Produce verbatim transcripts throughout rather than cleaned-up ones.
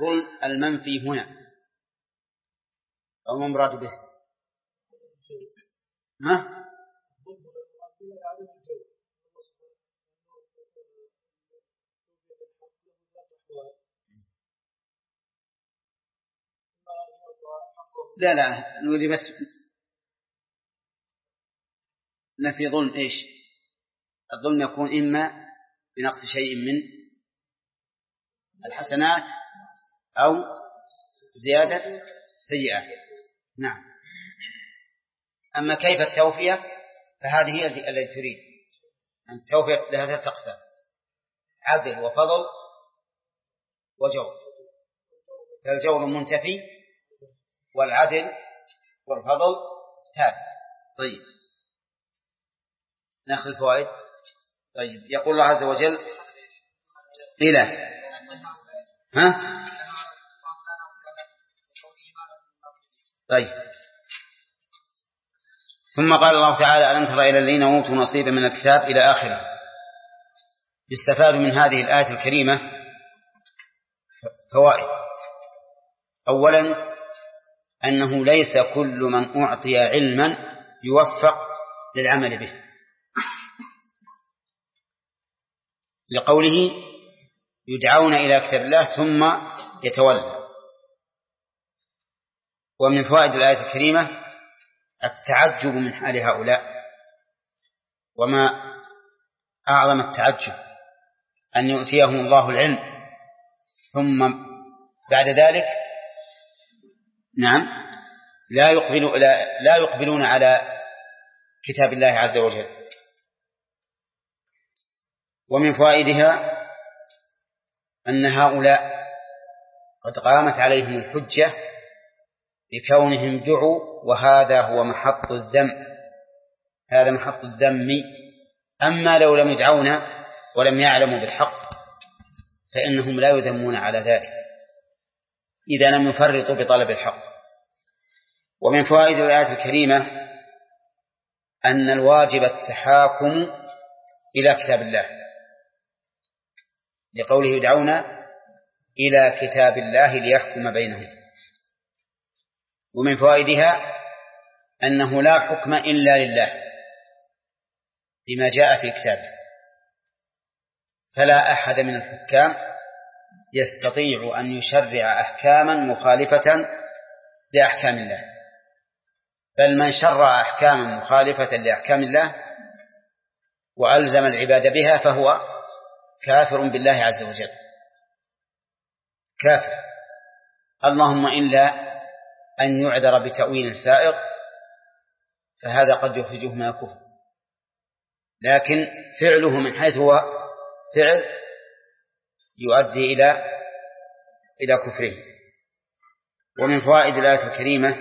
الظلم المنفي هنا أو ما مراد به؟ ها؟ لا لا نريد بس نفي ظلم إيش؟ الظلم يكون إما بنقص شيء من الحسنات أو زيادة سيئات. نعم. أما كيف التوفية فهذه هي التي تريد أن التوفية لها ثلاثة أقسام: عدل وفضل وجور. فالجور منتفي والعدل والفضل ثابت. طيب نأخذ الفوائد. طيب يقول الله عز وجل إلى ها طيب ثم قال الله تعالى: ألم تر إلى الذين أوتوا نصيبا من الكتاب إلى آخره. يستفاد من هذه الآية الكريمة فوائد. أولا أنه ليس كل من أعطي علما يوفق للعمل به، لقوله يدعون إلى كتاب الله ثم يتولى. ومن فوائد الآية الكريمة التعجب من حال هؤلاء، وما أعظم التعجب أن يؤتيهم الله العلم ثم بعد ذلك نعم لا يقبلون لا, لا يقبلون على كتاب الله عز وجل. ومن فوائدها أن هؤلاء قد قامت عليهم الحجة بكونهم دعوا، وهذا هو محط الذم، هذا محط الذم. أما لو لم يدعونا ولم يعلموا بالحق فإنهم لا يذمون على ذلك إذا لم يفرطوا بطلب الحق. ومن فوائد الآية الكريمة أن الواجب التحاكم إلى كتاب الله، لقوله يدعون إلى كتاب الله ليحكم بينهم. ومن فوائدها أنه لا حكم إلا لله بما جاء في كتابه، فلا أحد من الحكام يستطيع أن يشرع أحكاما مخالفة لأحكام الله، بل من شرع أحكاما مخالفة لأحكام الله وألزم العباد بها فهو كافر بالله عز وجل، كافر. اللهم إلا أن يعذر بتأويل سائغ فهذا قد يخرجه من الكفر، لكن فعله من حيث هو فعل يؤدي إلى إلى كفره. ومن فوائد الآية الكريمة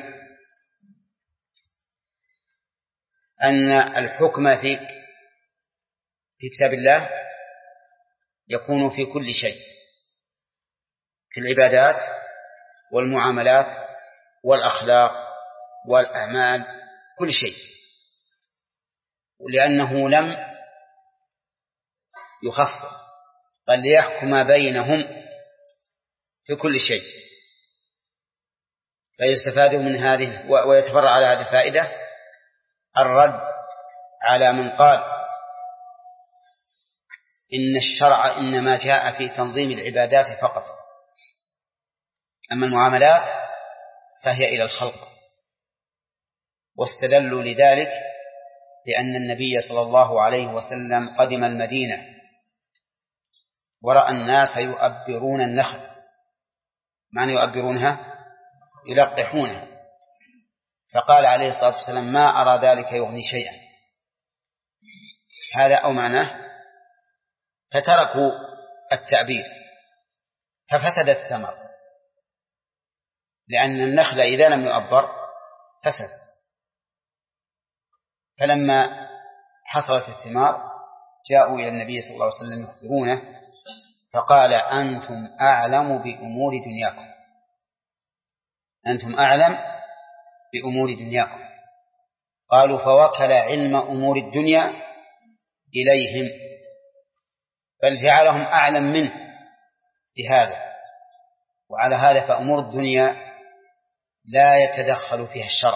أن الحكم في في كتاب الله يكون في كل شيء، في العبادات والمعاملات والأخلاق والأعمال، كل شيء، لأنه لم يخصص بل ليحكم بينهم في كل شيء. فيستفاد من هذه ويتفرع على هذه الفائدة الرد على من قال إن الشرع إنما جاء في تنظيم العبادات فقط، أما المعاملات فهي إلى الخلق. واستدلوا لذلك لأن النبي صلى الله عليه وسلم قدم المدينة ورأى الناس يؤبرون النخل. معنى يؤبرونها؟ يلقحونها. فقال عليه الصلاة والسلام ما أرى ذلك يغني شيئا، هذا أو معناه. فتركوا التعبير ففسد الثمر، لأن النخل إذا لم يؤبر فسد. فلما حصلت الثمار جاءوا إلى النبي صلى الله عليه وسلم يخبرونه، فقال أنتم أعلم بأمور دنياكم، أنتم أعلم بأمور دنياكم. قالوا فوكل علم أمور الدنيا إليهم، بل جعلهم أعلم منه بهذا. وعلى هذا فأمور الدنيا لا يتدخل فيها الشرع،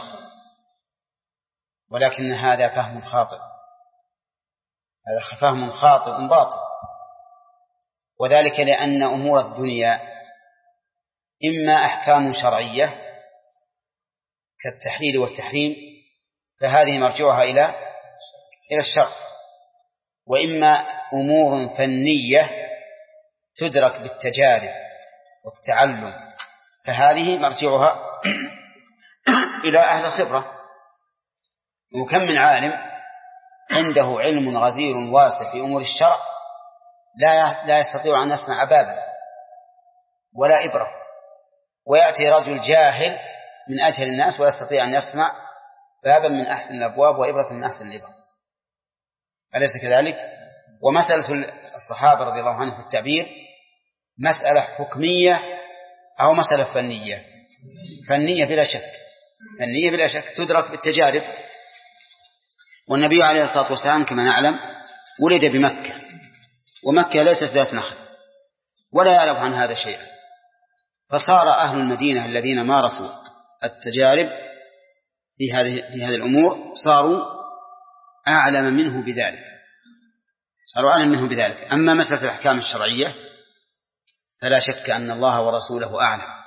ولكن هذا فهم خاطئ، هذا فهم خاطئ باطل، وذلك لأن أمور الدنيا إما أحكام شرعية كالتحليل والتحريم فهذه مرجعها إلى إلى الشرع، وإما أمور فنية تدرك بالتجارب والتعلم فهذه مرجعها إلى أهل الخبرة. وكم من عالم عنده علم غزير واسع في أمور الشرع لا لا يستطيع أن يصنع بابا ولا إبرة، ويأتي رجل جاهل من أجهل الناس ويستطيع أن يصنع بابا من أحسن الأبواب وإبرة من أحسن الإبر، أليس كذلك؟ ومسألة الصحابة رضي الله عنهم في التعبير مسألة حكمية أو مسألة فنية؟ فنية بلا شك، فنية بلا شك تدرك بالتجارب. والنبي عليه الصلاة والسلام كما نعلم ولد بمكة، ومكة ليست ذات نخل ولا يعرف عن هذا شيئا، فصار أهل المدينة الذين مارسوا التجارب في هذه في هذه الأمور صاروا أعلم منه بذلك، صاروا أعلم منه بذلك. أما مسألة الأحكام الشرعية فلا شك أن الله ورسوله أعلم.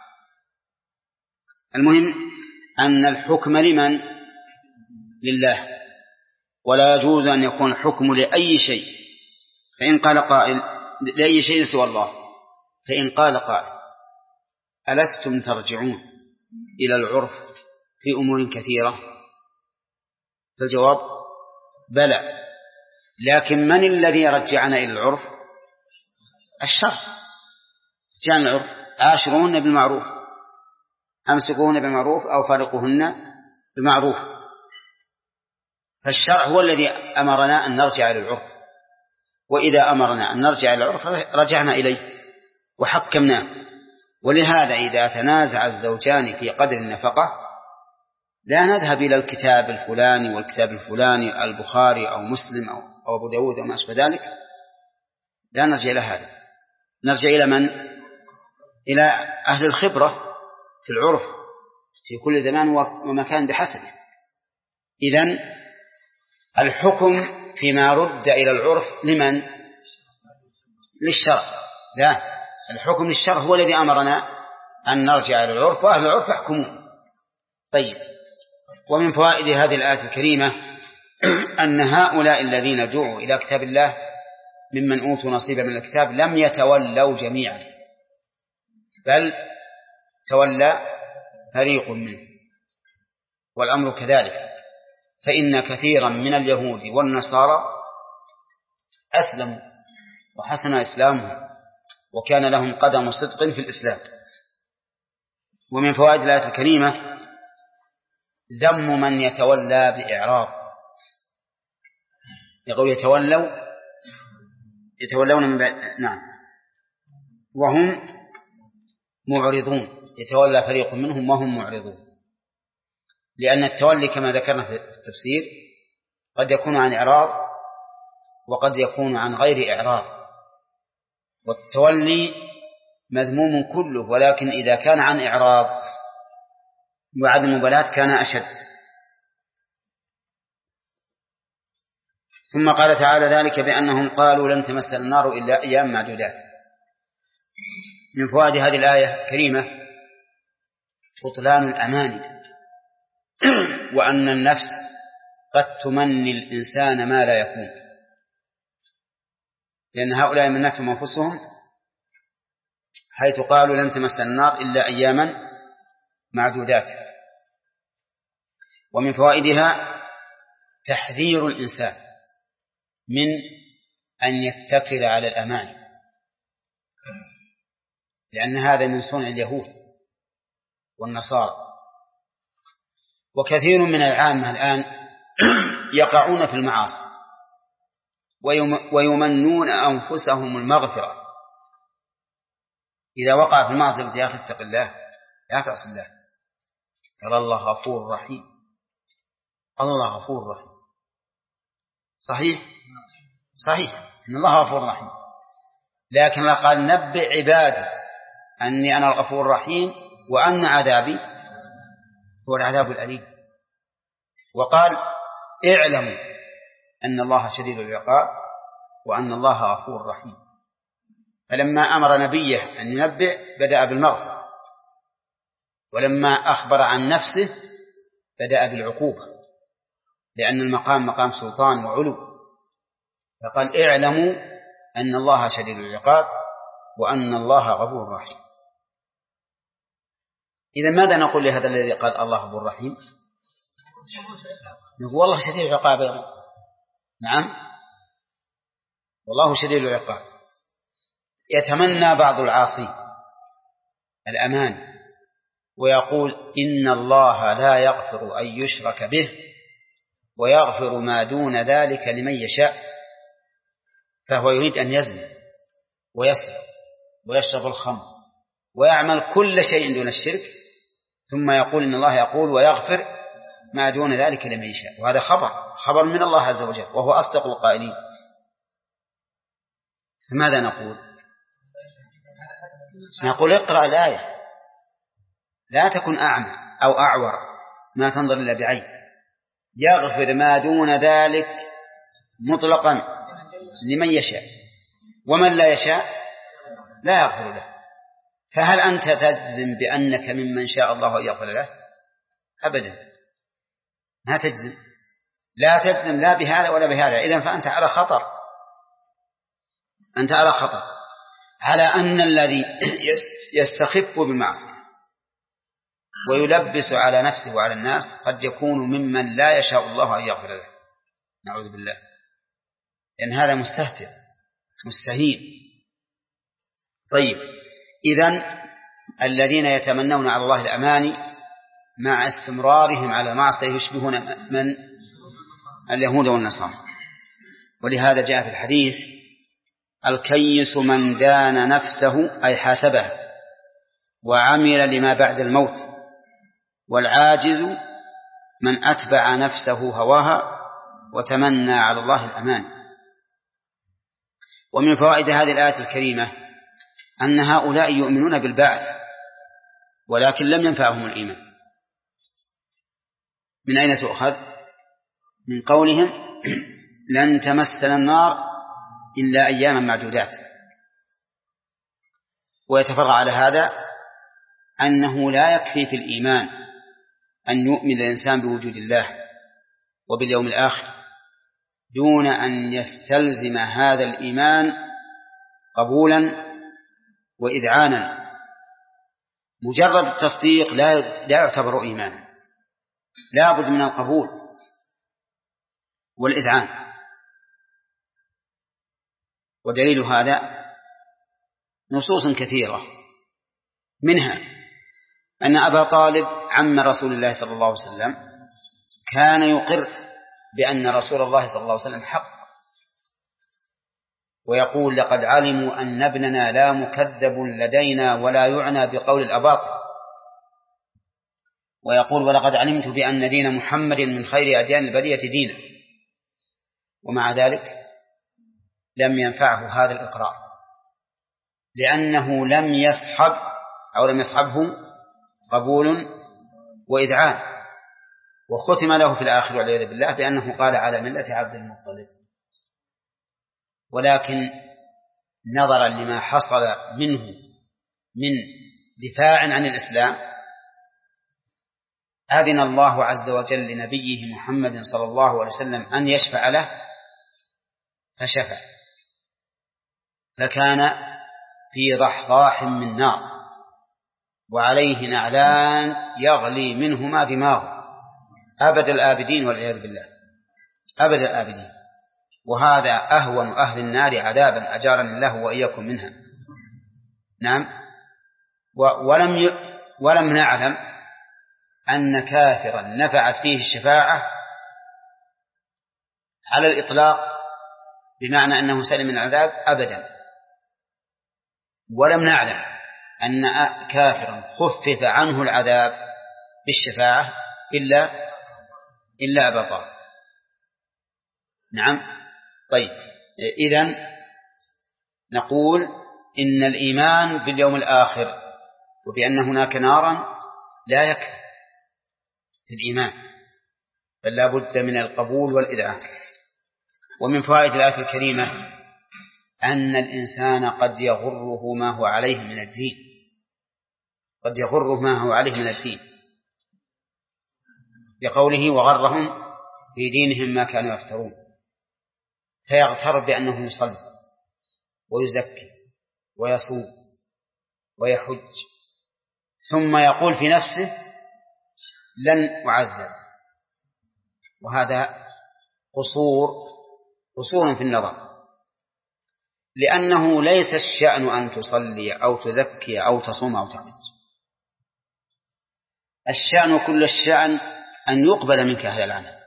المهم أن الحكم لمن؟ لله، ولا يجوز أن يكون الحكم لأي شيء. فإن قال قائل لأي شيء سوى الله، فإن قال قائل ألستم ترجعون إلى العرف في أمور كثيرة؟ فالجواب بلى، لكن من الذي رجعنا إلى العرف؟ الشرع. جاء العرف عاشروهن بالمعروف، أمسكوهن بالمعروف أو فارقوهن بالمعروف، فالشرع هو الذي أمرنا أن نرجع إلى العرف، وإذا أمرنا أن نرجع إلى العرف رجعنا إليه وحكمناه. ولهذا إذا تنازع الزوجان في قدر النفقة لا نذهب إلى الكتاب الفلاني والكتاب الفلاني البخاري أو مسلم أو أبو داود أو ما أشبه ذلك، لا نرجع إلى هذا، نرجع إلى من؟ إلى أهل الخبرة في العرف في كل زمان ومكان بحسبه. إذن الحكم فيما رد إلى العرف لمن؟ للشرع. لا، الحكم للشرع هو الذي أمرنا أن نرجع إلى العرف، وأهل العرف يحكمون. طيب، ومن فوائد هذه الآية الكريمة أن هؤلاء الذين دعوا إلى كتاب الله ممن أوتوا نصيبا من الكتاب لم يتولوا جميعا، بل تولى فريق منه، والأمر كذلك، فإن كثيرا من اليهود والنصارى أسلموا وحسن إسلامهم وكان لهم قدم صدق في الإسلام. ومن فوائد الآية الكريمة ذم من يتولى بإعراض، يقول يتولوا يتولون من بعد نعم وهم معرضون، يتولى فريق منهم وهم معرضون، لأن التولي كما ذكرنا في التفسير قد يكون عن إعراض وقد يكون عن غير إعراض، والتولي مذموم كله، ولكن إذا كان عن إعراض وعدم مبالاة كان أشد. ثم قال تعالى ذلك بأنهم قالوا لن تمسنا النار إلا أيام معدودات. من فوائد هذه الآية الكريمة بطلان الأماني، وأن النفس قد تمني الإنسان ما لا يكون، لأن هؤلاء منتهم أنفسهم حيث قالوا لن تمسنا النار إلا أياما معدودات. ومن فوائدها تحذير الإنسان من أن يتكل على الأماني، لأن هذا من صنع اليهود والنصارى. وكثير من العامة الآن يقعون في المعاصي ويمنون أنفسهم المغفرة. إذا وقع في المعصية يا أخي اتق الله لا تعصي الله، قال الله غفور رحيم، الله غفور رحيم. صحيح صحيح إن الله غفور رحيم، لكن الله قال نبئ عبادي أني أنا الغفور الرحيم وأن عذابي هو العذاب الأليم. وقال اعلموا أن الله شديد العقاب وأن الله غفور رحيم. فلما أمر نبيه أن ينبئ بدأ بالمغفرة، ولما أخبر عن نفسه بدأ بالعقوبة، لأن المقام مقام سلطان وعلو. فقال اعلموا أن الله شديد العقاب وأن الله غفور رحيم. إذا ماذا نقول لهذا الذي قال الله غفور رحيم؟ نقول والله شديد العقاب. نعم، والله شديد العقاب. يتمنى بعض العاصين الأمان ويقول إن الله لا يغفر أن يشرك به ويغفر ما دون ذلك لمن يشاء، فهو يريد أن يزني ويسرق ويشرب الخمر ويعمل كل شيء دون الشرك، ثم يقول إن الله يقول ويغفر ما دون ذلك لمن يشاء. وهذا خبر خبر من الله عز وجل وهو أصدق القائلين. فماذا نقول؟ نقول اقرأ الآية، لا تكن أعمى أو أعور ما تنظر إلا بعين. يغفر ما دون ذلك مطلقا لمن يشاء، ومن لا يشاء لا يغفر له. فهل أنت تجزم بأنك ممن شاء الله أن يغفر له؟ أبدا، ما تجزم، لا تجزم لا بهذا ولا بهذا. إذن فأنت على خطر، أنت على خطر على أن الذي يستخف بالمعصية ويلبس على نفسه وعلى الناس قد يكون ممن لا يشاء الله أن يغفر له، نعوذ بالله، لأن هذا مستهتر مستهين. طيب، إذن الذين يتمنون على الله الأماني مع استمرارهم على معصية يشبهون من اليهود والنصارى. ولهذا جاء في الحديث الكيس من دان نفسه أي حاسبه وعمل لما بعد الموت، والعاجز من أتبع نفسه هواها وتمنى على الله الأمان. ومن فوائد هذه الآية الكريمة أن هؤلاء يؤمنون بالبعث ولكن لم ينفعهم الإيمان. من أين تؤخذ؟ من قولهم لن تمسنا النار إلا أياما معدودات. ويتفرع على هذا أنه لا يكفي في الإيمان أن يؤمن الإنسان بوجود الله وباليوم الآخر دون أن يستلزم هذا الإيمان قبولا وإذعانا. مجرد التصديق لا لا يعتبر إيمانا، لا بد من القبول والإذعان. ودليل هذا نصوص كثيرة، منها أن أبا طالب عم رسول الله صلى الله عليه وسلم كان يقر بأن رسول الله صلى الله عليه وسلم حق، ويقول لقد علموا أن ابننا لا مكذب لدينا ولا يعنى بقول الأباطل، ويقول ولقد علمت بأن دين محمد من خير أديان البرية دينا. ومع ذلك لم ينفعه هذا الإقرار، لأنه لم يصحب أو لم يصحبه قبول وإذعان، وختم له في الآخر والعياذ بالله بأنه قال على ملة عبد المطلب. ولكن نظرا لما حصل منه من دفاع عن الإسلام أذن الله عز وجل لنبيه محمد صلى الله عليه وسلم أن يشفع له فشفع، فكان في ضحضاح من نار وعليه نعلان يغلي منهما دماغه أبد الآبدين والعياذ بالله، أبد الآبدين. وهذا أهون أهل النار عذابا أجارني الله وإياكم منها. نعم. ولم ي... ولم نعلم أن كافرا نفعت فيه الشفاعة على الإطلاق بمعنى أنه سلم من العذاب أبدا. ولم نعلم أن كافرا خفف عنه العذاب بالشفاعة إلا إلا أبا طالب. نعم. طيب، إذن نقول إن الإيمان باليوم الآخر وبأن هناك نارا لا يكفي في الإيمان، بل لا بد من القبول والإذعان. ومن فوائد الآية الكريمة أن الإنسان قد يغره ما هو عليه من الدين، قد يغره ما هو عليه من الدين، بقوله وغرهم في دينهم ما كانوا يفترون، فيغتر بأنه يصلي ويزكي ويصوم ويحج، ثم يقول في نفسه لن أعذب، وهذا قصور قصور في النظر، لأنه ليس الشأن أن تصلي أو تزكي أو تصوم أو تحج، الشأن كل الشأن أن يقبل منك هذا العمل،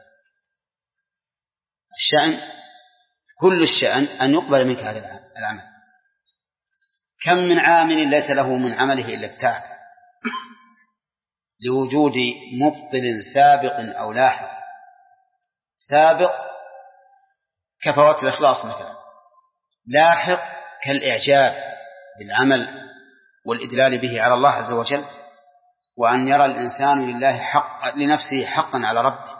الشأن كل الشأن أن يقبل منك هذا العمل. كم من عامل ليس له من عمله إلا التعب لوجود مبطل سابق أو لاحق. سابق كفوات الإخلاص مثلا، لاحق كالإعجاب بالعمل والإدلال به على الله عز وجل، وأن يرى الإنسان لله حق لنفسه حقا على ربه،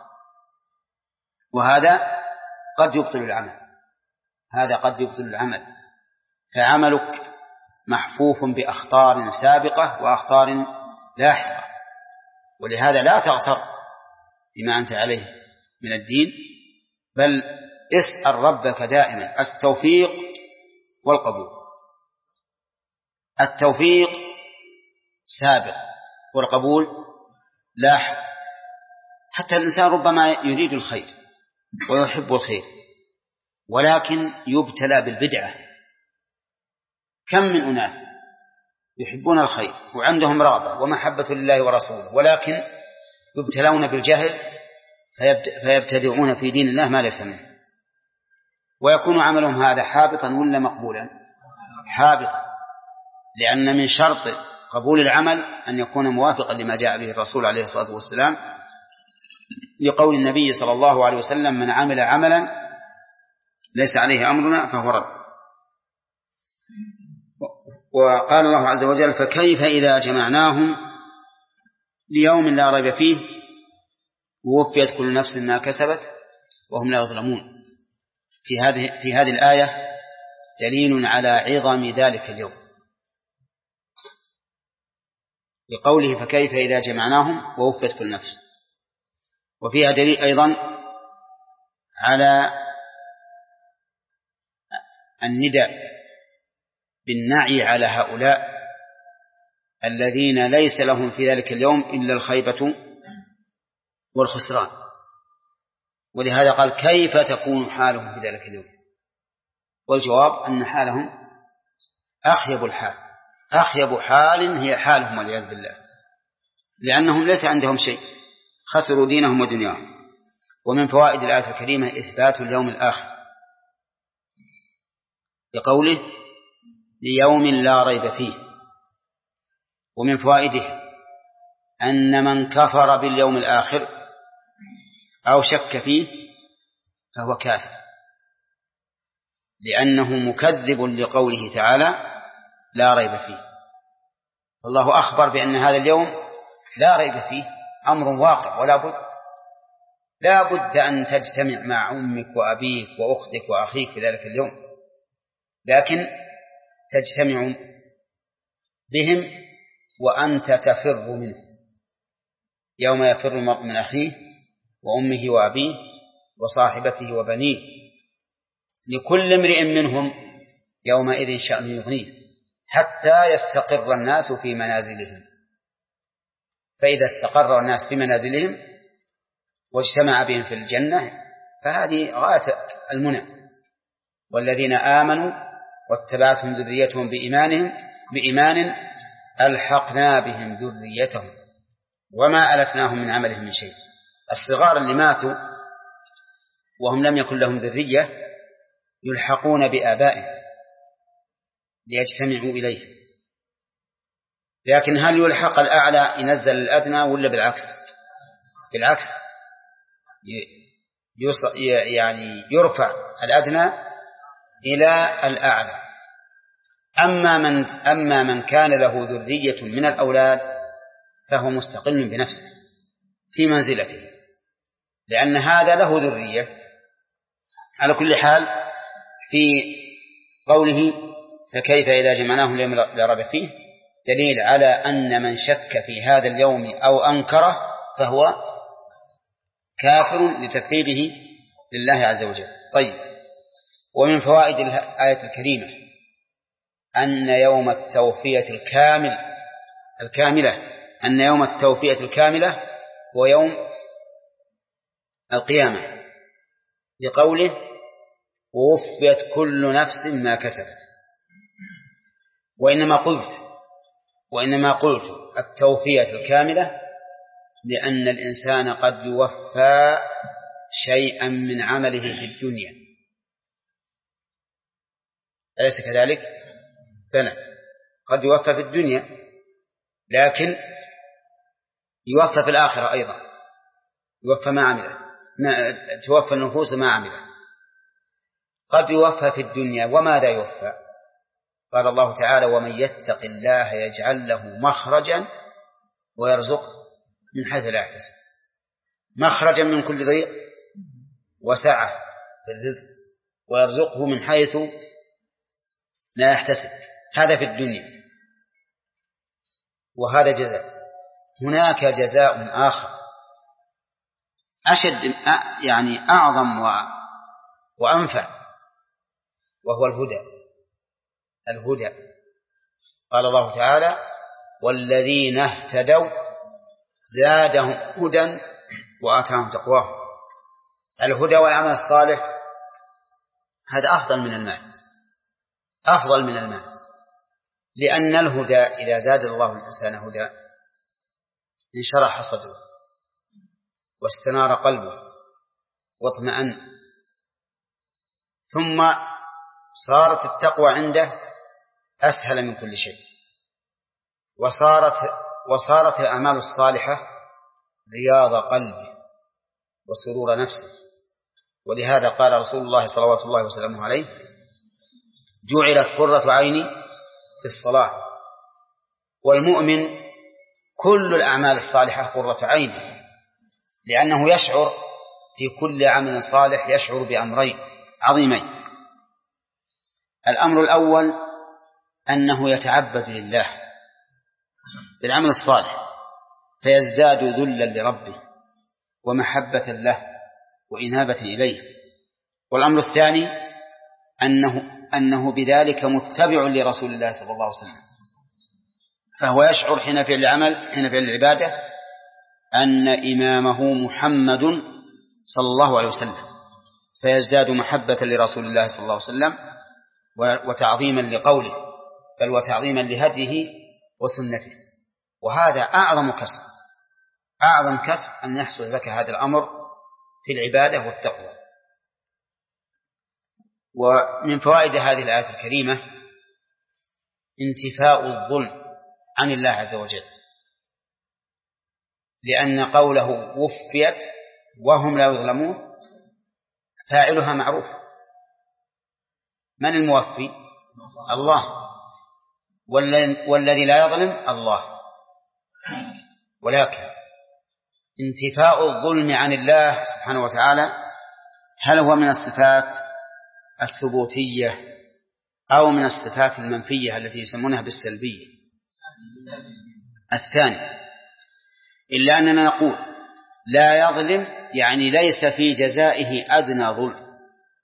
وهذا قد يبطل العمل، هذا قد يبطل العمل. فعملك محفوف بأخطار سابقة وأخطار لاحقة، ولهذا لا تغتر بما أنت عليه من الدين، بل اسأل ربك دائما التوفيق والقبول. التوفيق سابق والقبول لاحق. حتى الإنسان ربما يريد الخير ويحب الخير، ولكن يبتلى بالبدعة. كم من أناس يحبون الخير وعندهم رغبة ومحبة لله ورسوله، ولكن يبتلون بالجهل فيبتدعون في دين الله ما ليس منه، ويكون عملهم هذا حابطا ولا مقبولا؟ حابطا، لأن من شرط قبول العمل أن يكون موافقا لما جاء به الرسول عليه الصلاة والسلام، لقول النبي صلى الله عليه وسلم من عمل عملا ليس عليه أمرنا فهو رد. وقال الله عز وجل فكيف إذا جمعناهم ليوم لا ريب فيه ووفيت كل نفس ما كسبت وهم لا يظلمون. في هذه في هذه الآية دليل على عظم ذلك اليوم، لقوله فكيف إذا جمعناهم ووفيت كل نفس. وفيها دليل أيضا على النداء بالنعي على هؤلاء الذين ليس لهم في ذلك اليوم إلا الخيبة والخسران. ولهذا قال كيف تكون حالهم في ذلك اليوم، والجواب أن حالهم أخيب الحال، أخيب حال هي حالهم والعياذ بالله، لأنهم ليس عندهم شيء، خسروا دينهم ودنياهم. ومن فوائد الآية الكريمة إثبات اليوم الآخر بقوله ليوم لا ريب فيه. ومن فوائده أن من كفر باليوم الآخر أو شك فيه فهو كافر، لأنه مكذب لقوله تعالى لا ريب فيه. الله أخبر بأن هذا اليوم لا ريب فيه، أمر واقع، ولا بد لا بد أن تجتمع مع أمك وأبيك وأختك وأخيك في ذلك اليوم، لكن تجتمع بهم وأنت تفر منه، يوم يفر المرء من أخيه وأمه وأبيه وصاحبته وبنيه لكل امرئ منهم يومئذ شأن يغنيه حتى يستقر الناس في منازلهم. فإذا استقر الناس في منازلهم واجتمع بهم في الجنة فهذه غاية المنى. والذين آمنوا واتبعتهم ذريتهم بإيمانهم بإيمان ألحقنا بهم ذريتهم وما ألتناهم من عملهم من شيء. الصغار اللي ماتوا وهم لم يكن لهم ذرية يلحقون بآبائهم ليجتمعوا إليه، لكن هل يلحق الأعلى ينزل الأدنى ولا بالعكس؟ بالعكس، يعني يرفع الأدنى إلى الأعلى. أما من, أما من كان له ذرية من الأولاد فهو مستقل بنفسه في منزلته، لأن هذا له ذرية. على كل حال في قوله فكيف إذا جمعناهم ليوم لا ريب فيه دليل على أن من شك في هذا اليوم أو أنكره فهو كافر لتكذيبه لله عز وجل. طيب، ومن فوائد الآية الكريمة أن يوم التوفية الكامل الكاملة أن يوم التوفية الكاملة هو يوم القيامة، لقوله ووفيت كل نفس ما كسبت. وإنما قلت وإنما قلت التوفية الكاملة لأن الإنسان قد يوفى شيئا من عمله في الدنيا، أليس كذلك؟ بلى، قد يوفى في الدنيا لكن يوفى في الآخرة أيضا، يوفى ما عمله، ما توفى النفوس ما عملت. قد يوفى في الدنيا، وماذا يوفى؟ قال الله تعالى ومن يتق الله يجعل له مخرجا ويرزقه من حيث لا يحتسب، مخرجا من كل ضيق وسعة في الرزق، ويرزقه من حيث لا يحتسب. هذا في الدنيا، وهذا جزاء. هناك جزاء آخر أشد يعني أعظم وأنفع، وهو الهدى. الهدى قال الله تعالى والذين اهتدوا زادهم هدى وآتاهم تقواهم. الهدى والعمل الصالح هذا أفضل من المال، أفضل من المال، لأن الهدى إذا زاد الله الإنسان هدى انشرح صدره واستنار قلبه واطمأن، ثم صارت التقوى عنده أسهل من كل شيء، وصارت وصارت الأعمال الصالحة رياض قلبه وسرور نفسه. ولهذا قال رسول الله صلوات الله وسلامه عليه جعلت قرة عيني في الصلاة. والمؤمن كل الأعمال الصالحة قرة عينه، لأنه يشعر في كل عمل صالح يشعر بأمرين عظيمين. الأمر الأول أنه يتعبد لله بالعمل الصالح فيزداد ذلا لربه ومحبة له وإنابة إليه. والأمر الثاني أنه, أنه بذلك متبع لرسول الله صلى الله عليه وسلم، فهو يشعر حين فعل العمل حين فعل العبادة أن إمامه محمد صلى الله عليه وسلم، فيزداد محبة لرسول الله صلى الله عليه وسلم وتعظيما لقوله بل وتعظيما لهديه وسنته. وهذا أعظم كسب، أعظم كسب أن يحصل لك هذا الأمر في العبادة والتقوى. ومن فوائد هذه الآية الكريمة انتفاء الظلم عن الله عز وجل، لأن قوله وفيت وهم لا يظلمون فاعلها معروف. من الموفي؟ الله، والذي لا يظلم الله. ولكن انتفاء الظلم عن الله سبحانه وتعالى هل هو من الصفات الثبوتية أو من الصفات المنفية التي يسمونها بالسلبية؟ الثاني، إلا أننا نقول لا يظلم يعني ليس في جزائه أدنى ظلم،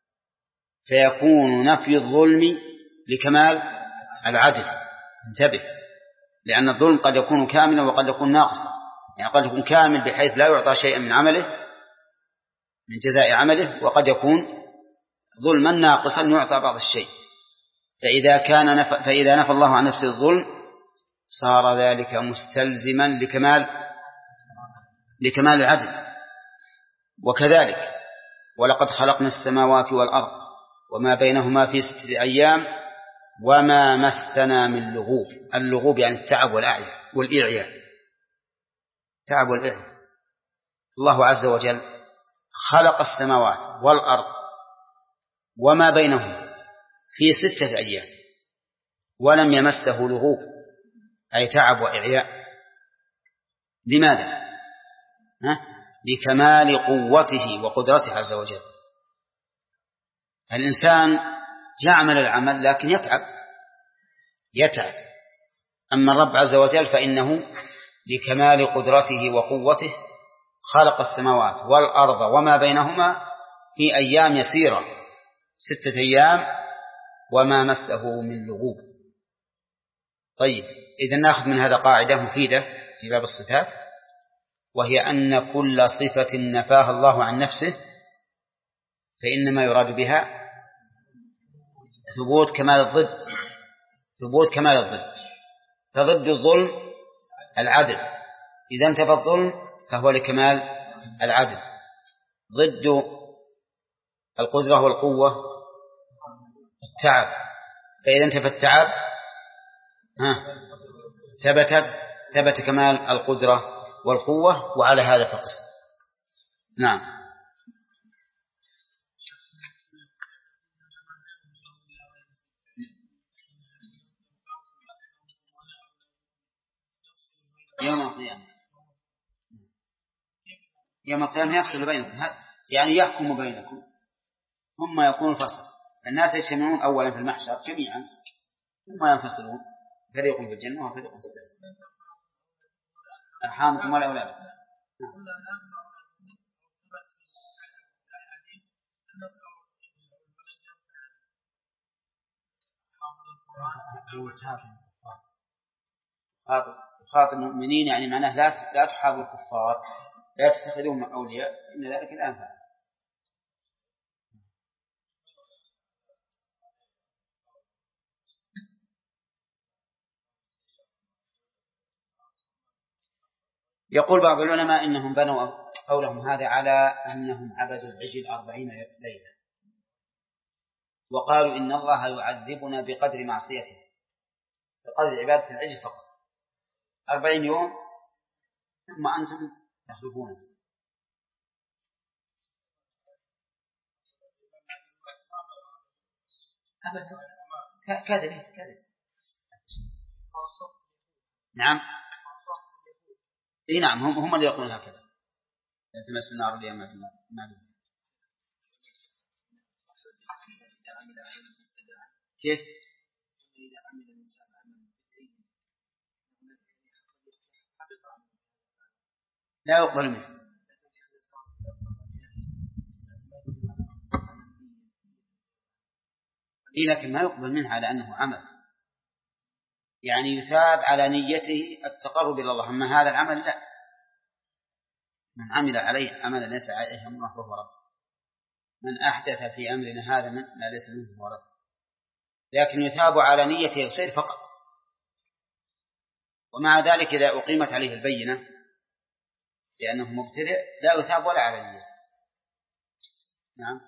فيكون نفي الظلم لكمال العدل. انتبه، لأن الظلم قد يكون كاملا وقد يكون ناقصا، يعني قد يكون كامل بحيث لا يعطى شيئا من عمله من جزاء عمله، وقد يكون ظلما ناقصا يعطى بعض الشيء. فإذا كان نف... فإذا نفى الله عن نفسه الظلم صار ذلك مستلزما لكمال لكمال العدل. وكذلك ولقد خلقنا السماوات والأرض وما بينهما في ستة أيام وما مسنا من لغوب. اللغوب يعني التعب والأعياء والإعياء، تعب والإعياء. الله عز وجل خلق السماوات والأرض وما بينهما في ستة أيام، ولم يمسه لغوب أي تعب وإعياء. لماذا؟ ها؟ لكمال قوته وقدرته عز وجل. الإنسان يعمل العمل لكن يتعب يتعب أما الرب عز وجل فإنه لكمال قدرته وقوته خلق السماوات والأرض وما بينهما في أيام يسيرة ستة أيام وما مسه من لغوب. طيب إذن نأخذ من هذا قاعدة مفيدة في باب الصفات، وهي أن كل صفة نفاها الله عن نفسه فإنما يراد بها ثبوت كمال الضد ثبوت كمال الضد. فضد الظلم العدل، إذا انتفى الظلم فهو لكمال العدل. ضد القدرة والقوة التعب، فإذا انتفى التعب ها ثبتت ثبت كمال القدرة والقوة، وعلى هذا فقس. نعم. يوم القيامة يوم القيامة يفصل بينكم، يعني يحكم بينكم ثم يكون الفصل. الناس يجتمعون أولا في المحشر جميعا ثم ينفصلون، فريق في الجنة وفريق في السعير. أرحامكم ولا أولادكم. خاطب المؤمنين يعني معناه لا لا تحابوا الكفار لا تتخذوهم أولياء إن ذلك الأنفع. يقول بعض العلماء إنهم بنوا قولهم هذا على أنهم عبدوا العجل أربعين ليلة، وقالوا إن الله يعذبنا بقدر معصيته بقدر عبادة العجل فقط أربعين يوم ثم أنتم تخلفونه. أبدا كذب كذب. نعم إيه نعم هم هم اللي يقولون هكذا تمس النار اليوم ما كيف لا يقبل منه. إيه لكن ما يقبل منه على أنه عمل، يعني يثاب على نيته التقرب إلى الله. أما هذا العمل لا، من عمل عليه عملا ليس عليه أمره فهو رد، من أحدث في أمرنا هذا ما ليس منه فهو رد. لكن يثاب على نيته الخير فقط، ومع ذلك إذا أقيمت عليه البينة لأنه مبتدع لا يثاب ولا على نيته. نعم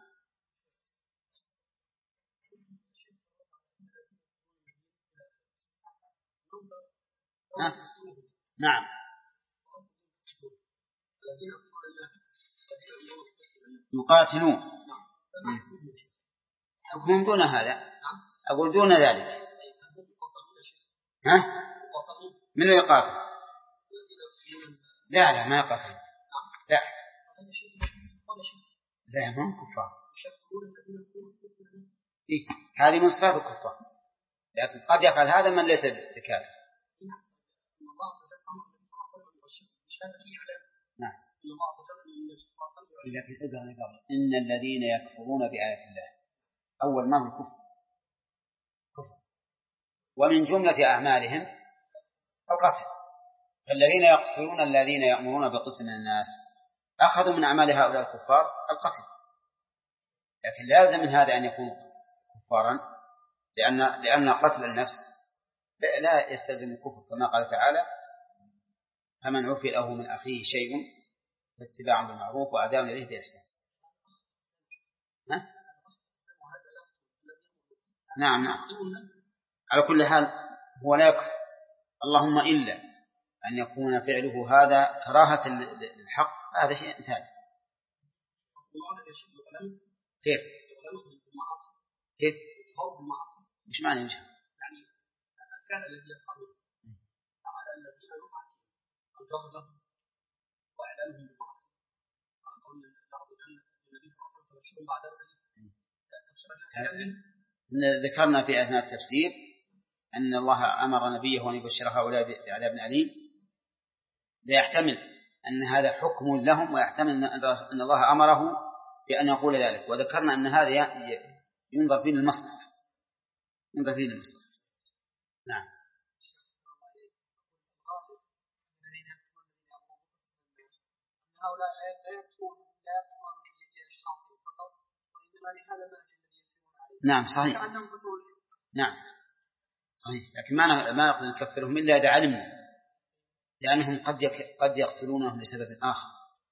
ها؟ نعم يقاتلون حكم دون هذا، أقول دون ذلك. ها؟ من اللي يقاتل؟ لا لا ما يقاتل لا لا هم كفار. إيه؟ هذه من صفات الكفار، لكن قد يفعل هذا من ليس بكافر. نعم لكن إن الذين يكفرون بآيات الله أول ما هو كفر كفر ومن جملة أعمالهم القتل. فالذين يقتلون الذين يأمرون بالقسط من الناس أخذوا من أعمال هؤلاء الكفار القتل، لكن لازم من هذا أن يكونوا كفارا، لأن لأن قتل النفس لا يستلزم الكفر، كما قال تعالى فمن عفي له من أخيه شيء فاتباع بالمعروف وأداء إليه بإحسان. نعم نعم على كل حال هو لا يكفر، اللهم إلا أن يكون فعله هذا كراهة للحق، هذا شيء ثاني. كيف كيف مش معنى يجهل كان الذي يقالون على الذين يقاتلون الجر لهم وإعلانهم بالمعصية على قول الله جل النبي صلى الله عليه وسلم فبشرهم بعذاب أليم. ذكرنا في أثناء التفسير أن الله أمر نبيه أن يبشر هؤلاء بعذاب أليم، ليحتمل أن هذا حكم لهم، ويحتمل أن الله أمره بأن يقول ذلك. وذكرنا أن هذا ينظر فيه المصلحة، ينظر فيه المصلحة. نعم. هؤلاء لا يكفون لا يكفون بأشخاص فقط، وإنما لهذا المنهج الذي يسيرون عليه. نعم صحيح. نعم صحيح، لكن ما ما نقدر نكفرهم إلا إذا علمنا، لأنهم قد قد يقتلونهم لسبب آخر.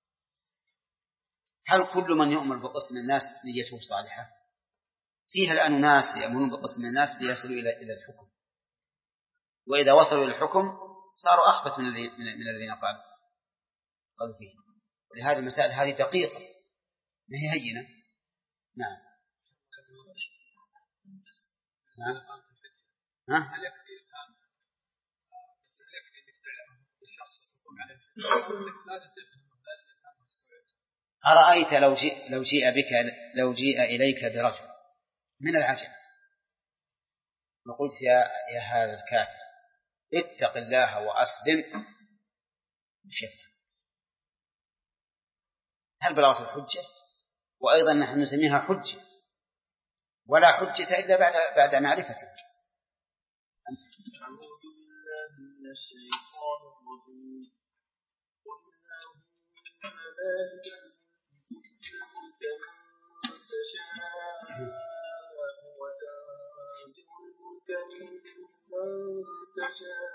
هل كل من يؤمر بقسم الناس نيته صالحة؟ فيها الآن ناس يأمرون بقسم الناس ليصلوا إلى إلى الحكم، وإذا وصلوا إلى الحكم صاروا أخبث من من الذين قالوا قالوا فيه. ولهذه المسائل هذه دقيقة ما هي هينة. نعم. نعم. ها؟ هل يكفي الآن بس هل يكفي إنك تعلمه بالشخص وتقوم عليه؟ إنك لازم تفهم لازم تفهم. أرأيت لو جيء لو جيء بك لو جيء إليك برجل من العجم وقلت يا يا هذا الكافر اتق الله وأسلم شف، هل بلغت الحجة؟ وأيضا نحن نسميها حجة، ولا حجة إلا بعد بعد معرفته. أعوذ بالله من الشيطان الرجيم. قل اللهم مالك الملك من تشاء وتنزع الملك ممن تشاء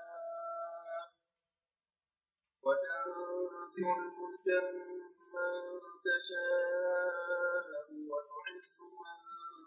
وتنزع الملك ممن تشاء وتعز من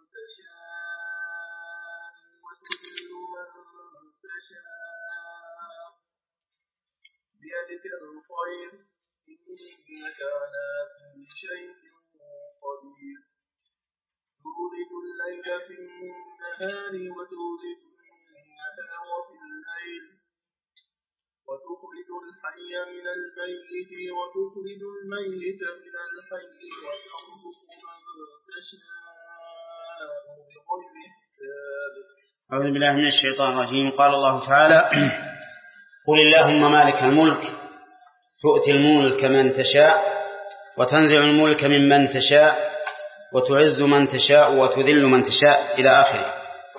تشاء وتذل من تشاء بيدك الخير إنك على كل شيء قدير. تولد الليل في النهار وتولد النهار في الليل وتخرج الحي من الميت وتخرج الميت من الحي وترزق من تشاء بغير حساب. أعوذ بالله من الشيطان الرجيم. قال الله تعالى: قل اللهم مالك الملك تؤتي الملك من تشاء وتنزع الملك ممن تشاء وتعز من تشاء وتذل من تشاء إلى آخره.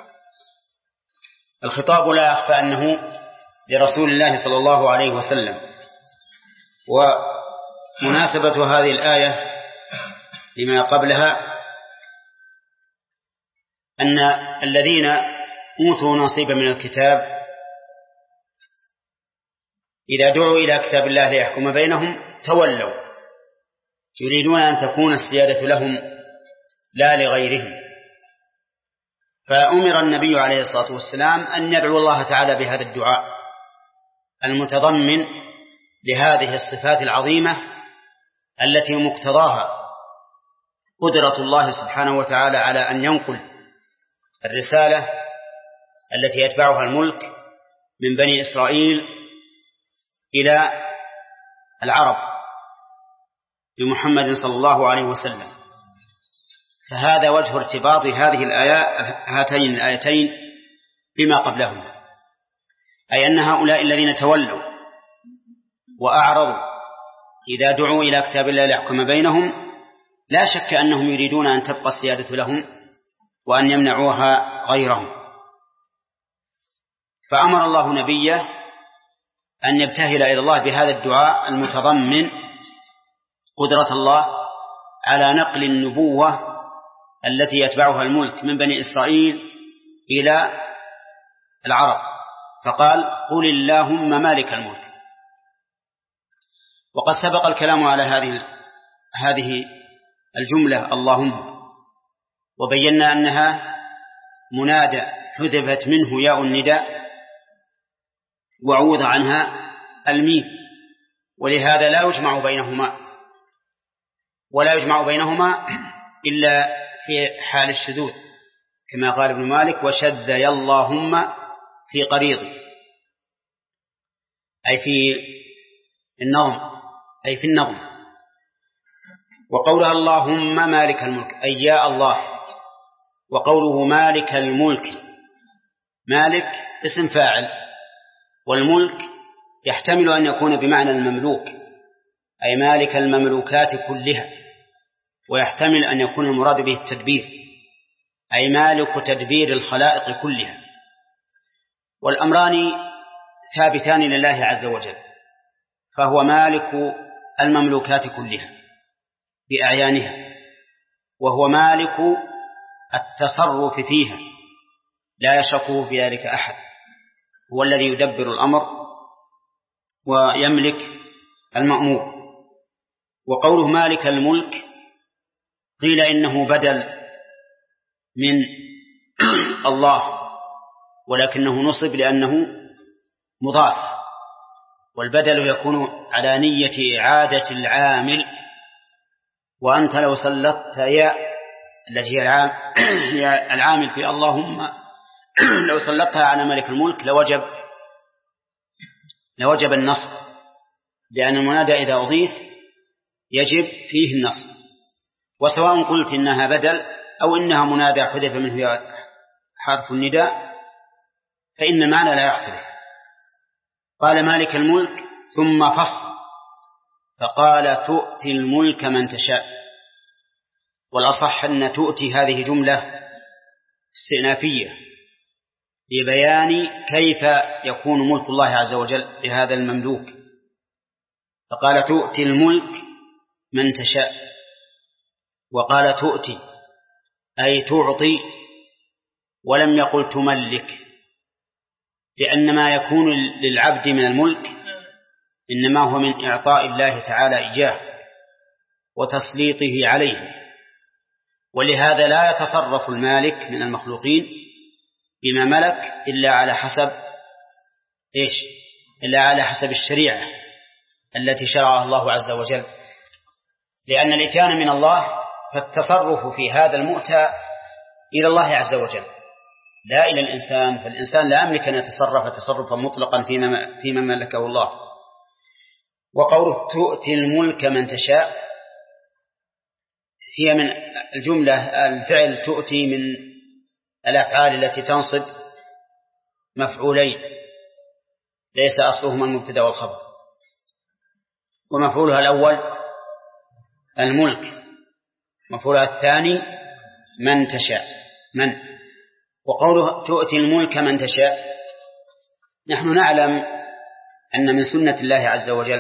الخطاب لا أخفى أنه لرسول الله صلى الله عليه وسلم. ومناسبة هذه الآية لما قبلها أن الذين أوتوا نصيبا من الكتاب إذا دعوا إلى كتاب الله ليحكم بينهم تولوا، يريدون أن تكون السيادة لهم لا لغيرهم. فأمر النبي عليه الصلاة والسلام أن يدعو الله تعالى بهذا الدعاء المتضمن لهذه الصفات العظيمة التي مقتضاها قدرة الله سبحانه وتعالى على أن ينقل الرسالة التي يتبعها الملك من بني إسرائيل إلى العرب بمحمد صلى الله عليه وسلم. فهذا وجه ارتباط هذه الآيات هاتين الآيتين بما قبلهما، أي أن هؤلاء الذين تولوا وأعرضوا إذا دعوا إلى كتاب الله ليحكم بينهم لا شك أنهم يريدون أن تبقى السيادة لهم وأن يمنعوها غيرهم. فأمر الله نبيه أن يبتهل إلى الله بهذا الدعاء المتضمن قدرة الله على نقل النبوة التي يتبعها الملك من بني إسرائيل إلى العرب. فقال: قل اللهم مالك الملك. وقد سبق الكلام على هذه هذه الجملة اللهم، وبينا أنها منادى حذفت منه ياء النداء وعوض عنها الميم، ولهذا لا يجمع بينهما ولا يجمع بينهما إلا في حال الشذوذ، كما قال ابن مالك: وشذ يا اللهم في قريض أي في النظم أي في النظم. وقولها اللهم مالك الملك أي يا الله. وقوله مالك الملك، مالك اسم فاعل، والملك يحتمل أن يكون بمعنى المملوك أي مالك المملوكات كلها، ويحتمل أن يكون المراد به التدبير أي مالك تدبير الخلائق كلها. والأمران ثابتان لله عز وجل، فهو مالك المملوكات كلها بأعيانها، وهو مالك التصرف فيها لا يشركه في ذلك أحد، هو الذي يدبر الأمر ويملك المأمور. وقوله مالك الملك قيل إنه بدل من الله، ولكنه نصب لأنه مضاف، والبدل يكون على نية إعادة العامل. وأنت لو سلطت يا التي هي العامل في اللهم لو سلطتها على ملك الملك لوجب لوجب النصب، لأن المنادى إذا أضيف يجب فيه النصب. وسواء قلت إنها بدل أو إنها منادى حذف منه حرف النداء فإن المعنى لا يختلف. قال مالك الملك ثم فصل فقال تؤتي الملك من تشاء. والأصح أن تؤتي هذه جملة استئنافية لبيان كيف يكون ملك الله عز وجل لهذا المملوك. فقال تؤتي الملك من تشاء، وقال تؤتي أي تعطي، ولم يقل تملك، لأن ما يكون للعبد من الملك إنما هو من إعطاء الله تعالى إياه وتسليطه عليه. ولهذا لا يتصرف المالك من المخلوقين بما ملك إلا على حسب إيش؟ إلا على حسب الشريعة التي شرعها الله عز وجل، لأن الإتيان من الله فالتصرف في هذا المؤتى إلى الله عز وجل لا إلى الإنسان، فالإنسان لا يملك أن يتصرف تصرفا مطلقا فيما, فيما ملكه الله. وقوله تؤتي الملك من تشاء هي من الجملة الفعل تؤتي من الأفعال التي تنصب مفعولين ليس أصلهما المبتدأ والخبر، ومفعولها الأول الملك، مفعولها الثاني من تشاء من. وقوله تؤتي الملك من تشاء، نحن نعلم أن من سنة الله عز وجل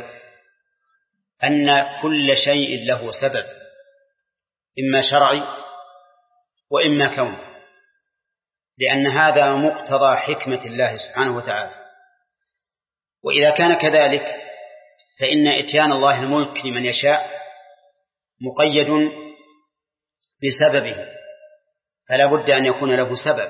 أن كل شيء له سبب إما شرعي وإما كوني، لأن هذا مقتضى حكمة الله سبحانه وتعالى. وإذا كان كذلك فإن إتيان الله الملك لمن يشاء مقيد بسببه، فلا بد أن يكون له سبب.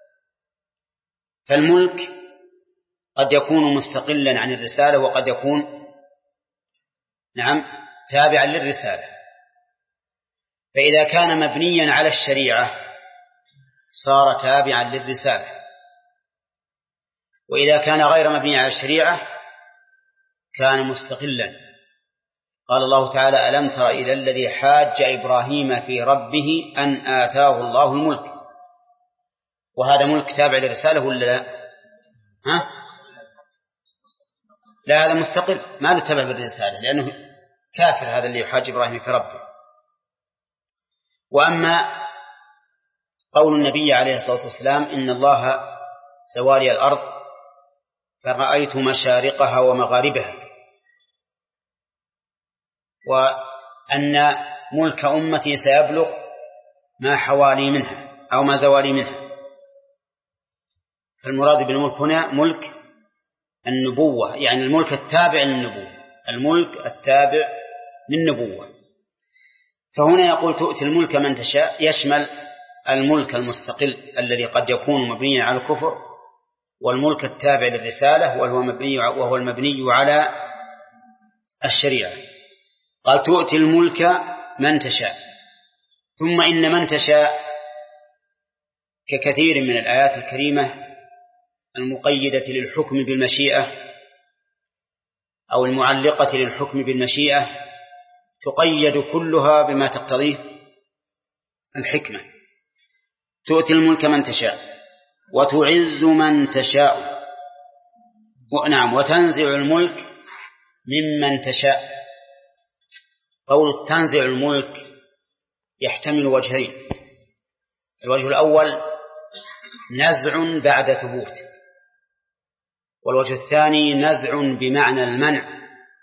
فالملك قد يكون مستقلا عن الرسالة وقد يكون نعم تابعا للرسالة. فإذا كان مبنيا على الشريعة صار تابعا للرسالة، وإذا كان غير مبني على الشريعة كان مستقلا. قال الله تعالى ألم تر إلى الذي حاج إبراهيم في ربه أن آتاه الله الملك، وهذا ملك تابع للرسالة ولا لا؟ ها؟ لا، هذا مستقل ما نتبع بالرسالة لأنه كافر هذا اللي يحاج إبراهيم في ربه. وأما قول النبي عليه الصلاة والسلام إن الله زوالي الأرض فرأيت مشارقها ومغاربها، وأن ملك أمتي سيبلغ ما حوالي منها أو ما زوالي منها، فالمراد بالملك هنا ملك النبوة، يعني الملك التابع للنبوة، الملك التابع للنبوة. فهنا يقول تؤتي الملك من تشاء يشمل الملك المستقل الذي قد يكون مبنيا على الكفر، والملك التابع للرسالة وهو مبني وهو المبني على الشريعة. قال تؤتي الملك من تشاء، ثم إن من تشاء ككثير من الآيات الكريمة المقيدة للحكم بالمشيئة أو المعلقة للحكم بالمشيئة تقيد كلها بما تقتضيه الحكمة. تؤتي الملك من تشاء وتعز من تشاء، نعم، وتنزع الملك ممن تشاء. قول تنزع الملك يحتمل وجهين: الوجه الأول نزع بعد ثبوت، والوجه الثاني نزع بمعنى المنع.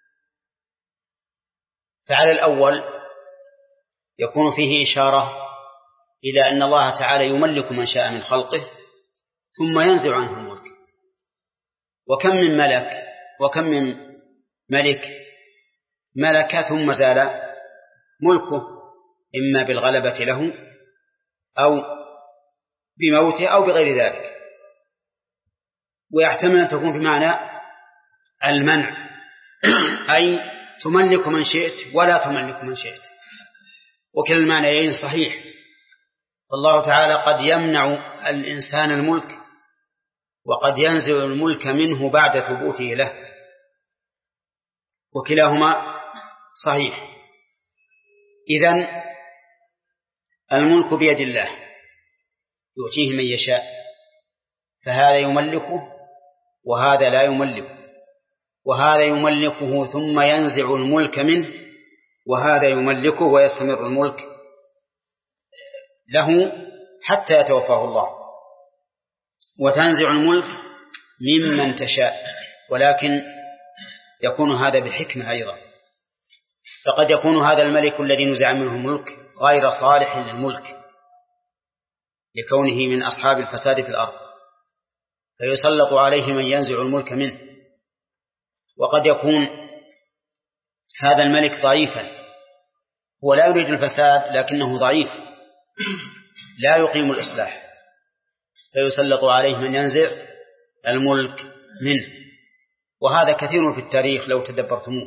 فعلى الأول يكون فيه إشارة إلى أن الله تعالى يملك من شاء من خلقه ثم ينزع عنه الملك. وكم من ملك وكم من ملك ملك ثم زال ملكه، إما بالغلبة له أو بموته أو بغير ذلك. ويحتمل أن تكون بمعنى المنع، أي تملك من شئت ولا تملك من شئت، وكلا المعنيين صحيح. الله تعالى قد يمنع الإنسان الملك وقد ينزع الملك منه بعد ثبوته له، وكلاهما صحيح. إذن الملك بيد الله يؤتيه من يشاء، فهذا يملكه وهذا لا يملكه، وهذا يملكه ثم ينزع الملك منه، وهذا يملكه ويستمر الملك له حتى يتوفاه الله. وتنزع الملك ممن تشاء، ولكن يكون هذا بالحكمة أيضا. فقد يكون هذا الملك الذي نزع منه الملك غير صالح للملك لكونه من أصحاب الفساد في الأرض، فيسلط عليه من ينزع الملك منه. وقد يكون هذا الملك ضعيفا، هو لا يريد الفساد لكنه ضعيف لا يقيم الإصلاح، فيسلط عليه من ينزع الملك منه. وهذا كثير في التاريخ لو تدبرتموه.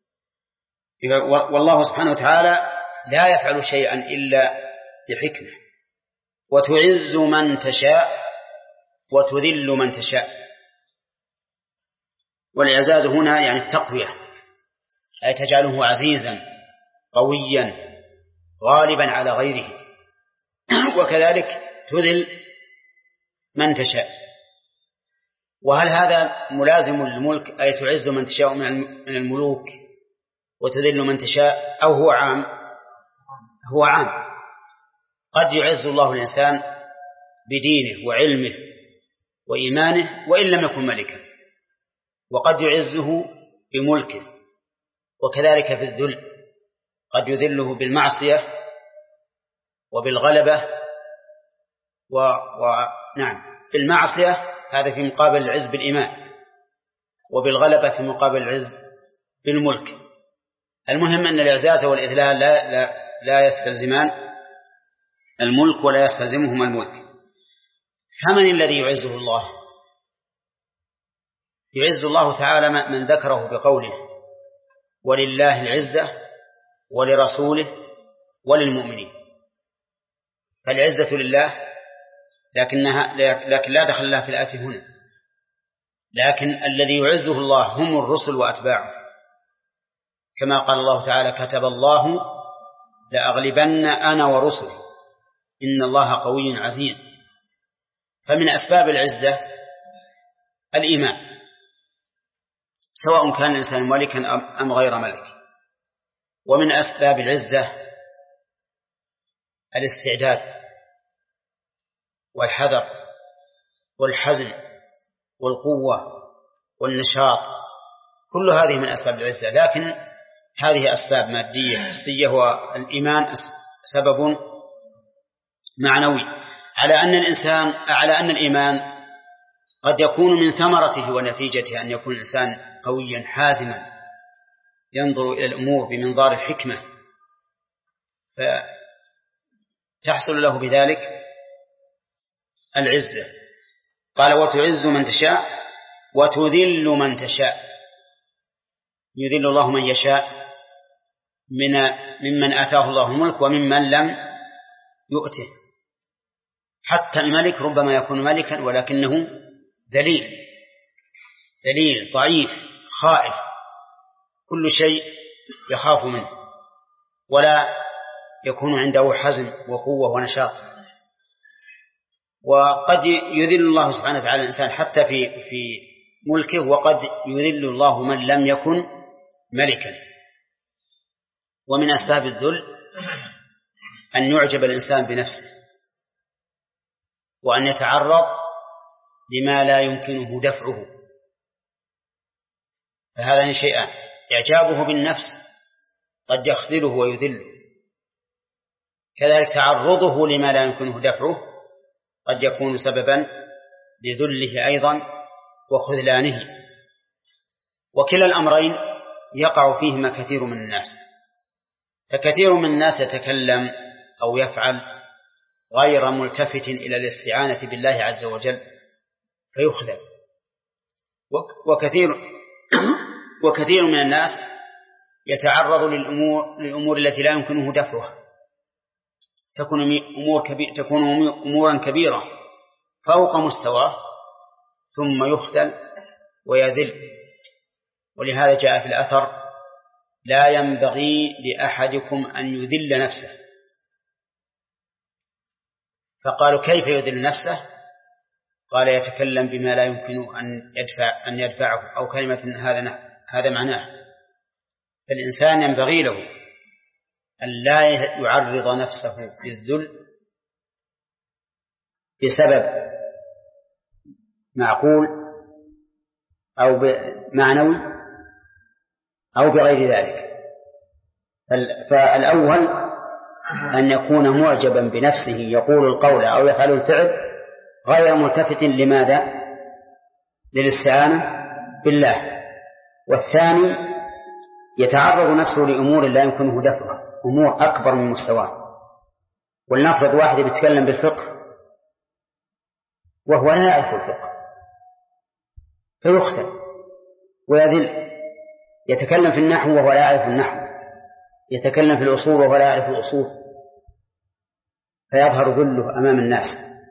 والله سبحانه وتعالى لا يفعل شيئا إلا بحكمة. وتعز من تشاء وتذل من تشاء. والإعزاز هنا يعني التقوية، أي تجعله عزيزا قويا غالبا على غيره. وكذلك تذل من تشاء. وهل هذا ملازم للملك، أي تعز من تشاء من الملوك وتذل من تشاء، أو هو عام؟ هو عام. قد يعز الله الإنسان بدينه وعلمه وإيمانه وإن لم يكن ملكا، وقد يعزه بملكه. وكذلك في الذل قد يذله بالمعصية وبالغلبة و... و... نعم بالمعصية هذا في مقابل العز بالإيمان، وبالغلبة في مقابل العز بالملك. المهم أن الإعزاز والإذلال لا, لا, لا يستلزمان الملك ولا يستلزمهما الملك. فمن الذي يعزه الله؟ يعز الله تعالى من ذكره بقوله ولله العزة ولرسوله وللمؤمنين. فالعزة لله لكنها لكن لا دخل لها في الآتي هنا، لكن الذي يعزه الله هم الرسل وأتباعه، كما قال الله تعالى كتب الله لأغلبن أنا ورسلي إن الله قوي عزيز. فمن أسباب العزة الإيمان، سواء كان الإنسان ملكا أم غير ملك. ومن أسباب العزة الاستعداد والحذر والحزم والقوة والنشاط، كل هذه من أسباب العزة. لكن هذه أسباب مادية حسية، والإيمان سبب معنوي، على أن الإنسان على أن الإيمان قد يكون من ثمرته ونتيجته أن يكون الإنسان قويا حازما ينظر إلى الأمور بمنظار الحكمة، فتحصل له بذلك العزة. قال وتعز من تشاء وتذل من تشاء. يذل الله من يشاء من ممن آتاه الله الملك وممن لم يؤته. حتى الملك ربما يكون ملكا ولكنه ذليل ذليل ضعيف خائف، كل شيء يخاف منه، ولا يكون عنده حزم وقوة ونشاط. وقد يذل الله سبحانه وتعالى الإنسان حتى في في ملكه، وقد يذل الله من لم يكن ملكا. ومن أسباب الذل أن يعجب الإنسان بنفسه، وأن يتعرض لما لا يمكنه دفعه. فهذان شيئان: إعجابه بالنفس قد يخذله ويذله، كذلك تعرضه لما لا يمكنه دفعه قد يكون سببا لذله أيضا وخذلانه. وكلا الأمرين يقع فيهما كثير من الناس. فكثير من الناس يتكلم أو يفعل غير ملتفت إلى الاستعانة بالله عز وجل فيخذل، وكثير وكثير من الناس يتعرض للأمور, للأمور التي لا يمكنه دفعها، تكون أمور كبيرة تكون أمورا كبيرة فوق مستواه، ثم يخذل ويذل. ولهذا جاء في الأثر: لا ينبغي لأحدكم أن يذل نفسه. فقالوا: كيف يذل نفسه؟ قال: يتكلم بما لا يمكن أن يدفع أن يدفعه، أو كلمة هذا هذا معناه. فالإنسان ينبغي له أن لا يعرض نفسه للذل بسبب معقول أو معنوي أو بغير ذلك. فالأول أن يكون معجبا بنفسه، يقول القول أو يفعل الفعل غير ملتفت لماذا؟ للاستعانة بالله. والثاني يتعرض نفسه لأمور لا يمكنه دفعها، أمور أكبر من مستواه. ولنفرض واحد يتكلم بالفقه وهو لا يعرف الفقه فيخذل ويذل، يتكلم في النحو وهو لا يعرف النحو، يتكلم في الأصول وهو لا يعرف الأصول، فيظهر ذله أمام الناس.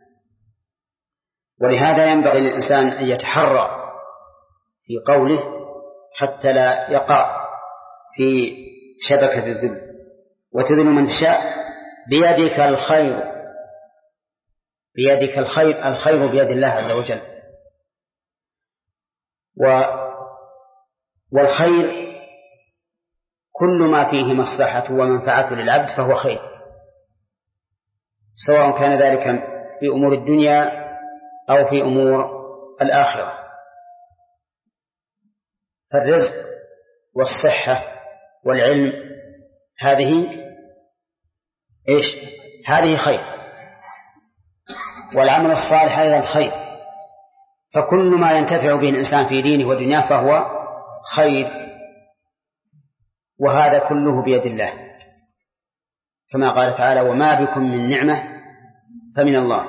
ولهذا ينبغي للإنسان أن يتحرى في قوله حتى لا يقع في شبكة الذل. وتذل من تشاء بيدك الخير، بيدك الخير، الخير بيد الله عز وجل. و والخير كل ما فيه مصلحة ومنفعة للعبد فهو خير، سواء كان ذلك في أمور الدنيا أو في أمور الآخرة. فالرزق والصحة والعلم هذه إيش؟ هذه خير. والعمل الصالح أيضا خير. فكل ما ينتفع به الإنسان في دينه ودنياه فهو خير، وهذا كله بيد الله، كما قال تعالى: وما بكم من نعمة فمن الله.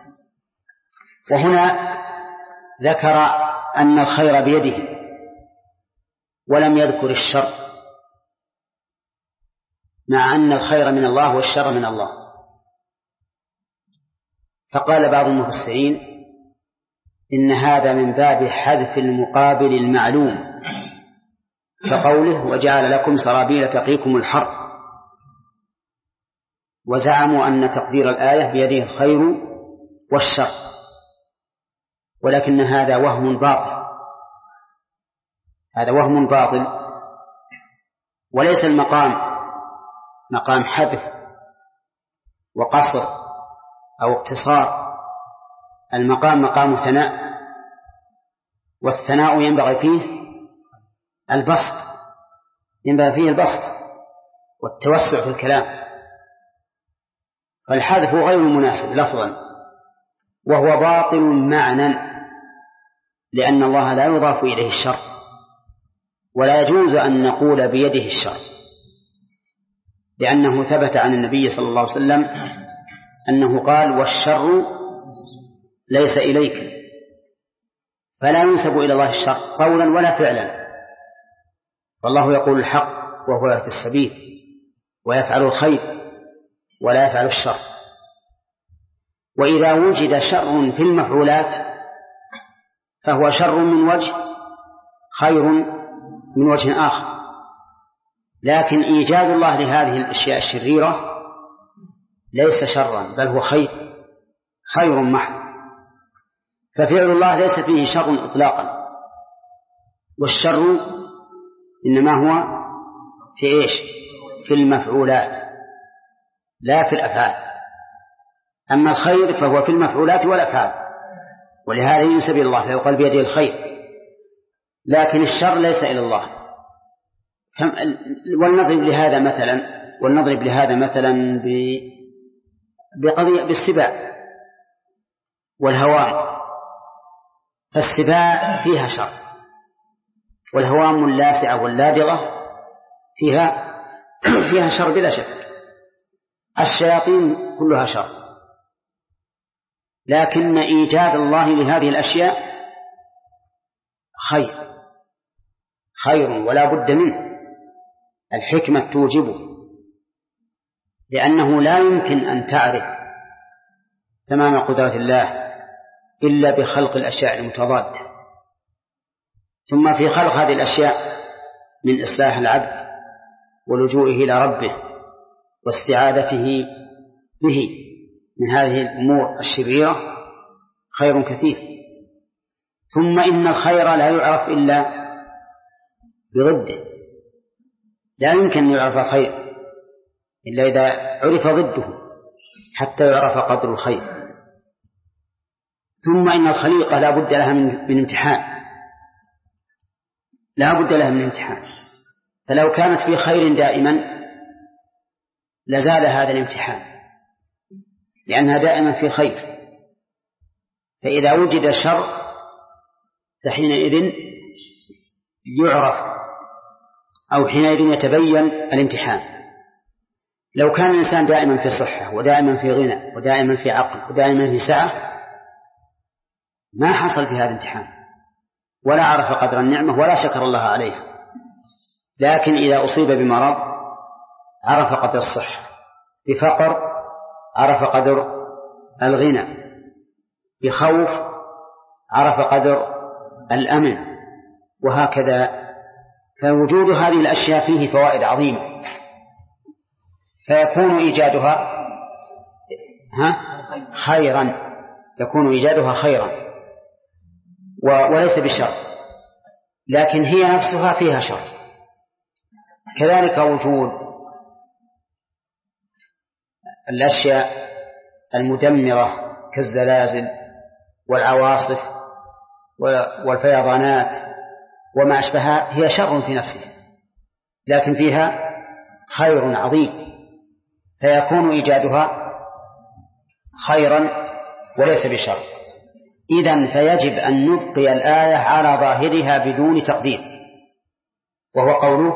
وهنا ذكر أن الخير بيده ولم يذكر الشر، مع أن الخير من الله والشر من الله. فقال بعض المفسرين: إن هذا من باب حذف المقابل المعلوم، كقوله: وجعل لكم سرابيل تقيكم الحر. وزعموا أن تقدير الآية بيده الخير والشر، ولكن هذا وهم باطل، هذا وهم باطل. وليس المقام مقام حذف وقصر أو اقتصار، المقام مقام ثناء، والثناء ينبغي فيه البسط، ينبغي فيه البسط والتوسع في الكلام. فالحذف غير مناسب لفظا، وهو باطل معنى، لأن الله لا يضاف إليه الشر، ولا يجوز أن نقول بيده الشر، لأنه ثبت عن النبي صلى الله عليه وسلم أنه قال: والشر ليس إليك. فلا ينسب إلى الله الشر قولا ولا فعلا، والله يقول الحق وهو يهدي السبيل ويفعل الخير ولا يفعل الشر. وإذا وجد شر في المفعولات فهو شر من وجه خير من وجه آخر، لكن إيجاد الله لهذه الأشياء الشريرة ليس شرا بل هو خير خير محض. ففعل الله ليس فيه شر إطلاقا، والشر إنما هو في إيش؟ في المفعولات لا في الأفعال. أما الخير فهو في المفعولات والأفعال، ولهذا ينسب إلى الله فيقال بيده الخير، لكن الشر ليس إلى الله. ولنضرب لهذا مثلا ولنضرب لهذا مثلا بقضية بالسباع والهوام. فالسباع فيها شر، والهوام اللاسعة واللادغة فيها فيها شر بلا شك. الشياطين كلها شر، لكن إيجاد الله لهذه الأشياء خير خير ولا بد منه، الحكمة توجبه، لأنه لا يمكن أن تعرف تمام قدرة الله إلا بخلق الأشياء المتضادة. ثم في خلق هذه الأشياء من إصلاح العبد ولجوئه إلى ربه واستعاذته به من هذه الأمور الشريرة خير كثير. ثم إن الخير لا يعرف إلا بضده، لا يمكن أن يعرف الخير إلا إذا عرف ضده حتى يعرف قدر الخير. ثم إن الخليقة لا بد لها من امتحان لا بد لها من امتحان فلو كانت في خير دائما لزال هذا الامتحان، لأنها دائما في خير. فإذا وجد شر فحينئذ يعرف أو حينئذ يتبين الامتحان. لو كان الإنسان دائما في صحة ودائما في غنى ودائما في عقل ودائما في سعة ما حصل في هذا الامتحان ولا عرف قدر النعمة ولا شكر الله عليها. لكن إذا أصيب بمرض عرف قدر الصحة، بفقر عرف قدر الغنى، بخوف عرف قدر الأمن، وهكذا. فوجود هذه الأشياء فيه فوائد عظيمة، فيكون إيجادها ها خيرا يكون إيجادها خيرا وليس بشر، لكن هي نفسها فيها شر. كذلك وجود الأشياء المدمرة كالزلازل والعواصف والفيضانات وما أشبهها هي شر في نفسها، لكن فيها خير عظيم، فيكون إيجادها خيرا وليس بشر. إذن فيجب أن نبقي الآية على ظاهرها بدون تقدير، وهو قوله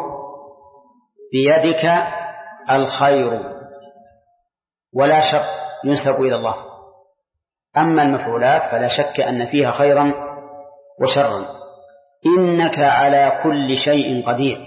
بيدك الخير، ولا شك ينسب إلى الله. أما المفعولات فلا شك أن فيها خيرا وشرا. إنك على كل شيء قدير،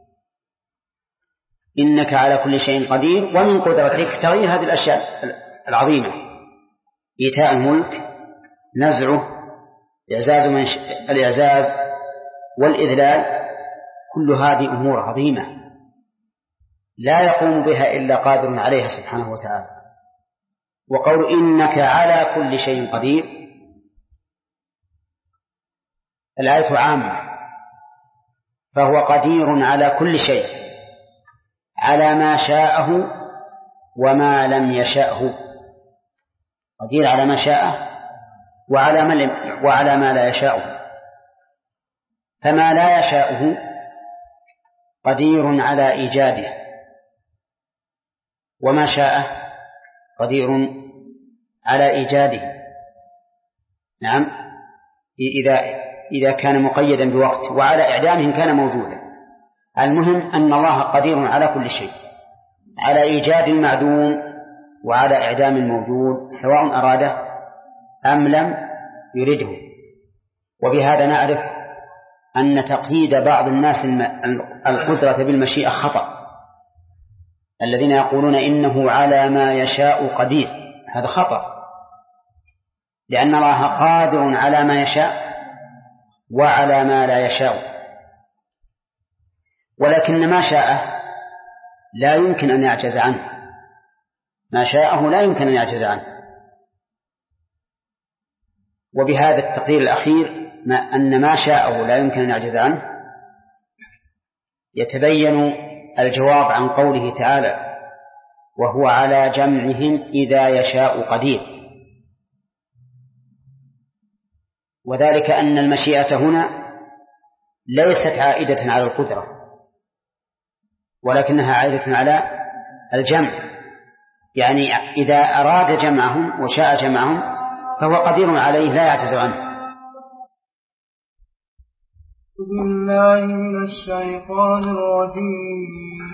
إنك على كل شيء قدير، ومن قدرتك تغيير هذه الأشياء العظيمة: إيتاء الملك، نزعه، إعزاز من ش... الإعزاز والإذلال، كل هذه أمور عظيمة لا يقوم بها إلا قادر عليها سبحانه وتعالى. وقول إنك على كل شيء قدير الآية عامة، فهو قدير على كل شيء، على ما شاءه وما لم يشأه. قدير على ما شاءه وعلى ما, لم وعلى ما لا يشاءه. فما لا يشاءه قدير على إيجاده، وما شاءه قدير على إيجاده. نعم، إذا إذا كان مقيدا بوقت، وعلى إعدامه كان موجودا. المهم أن الله قدير على كل شيء، على إيجاد المعدوم وعلى إعدام الموجود، سواء أراده أم لم يرده. وبهذا نعرف أن تقييد بعض الناس القدرة بالمشيئة خطأ. الذين يقولون إنه على ما يشاء قدير، هذا خطأ، لأن الله قادر على ما يشاء وعلى ما لا يشاء، ولكن ما شاءه لا يمكن أن يعجز عنه، ما شاءه لا يمكن أن يعجز عنه. وبهذا التقدير الأخير ما أن ما شاءه لا يمكن أن يعجز عنه يتبين الجواب عن قوله تعالى وهو على جمعهم إذا يشاء قدير، وذلك أن المشيئة هنا ليست عائدة على القدرة ولكنها عائدة على الجمع، يعني إذا أراد جمعهم وشاء جمعهم فهو قدير عليه لا يعجز عنه. بالله من الشيطان الرجيم.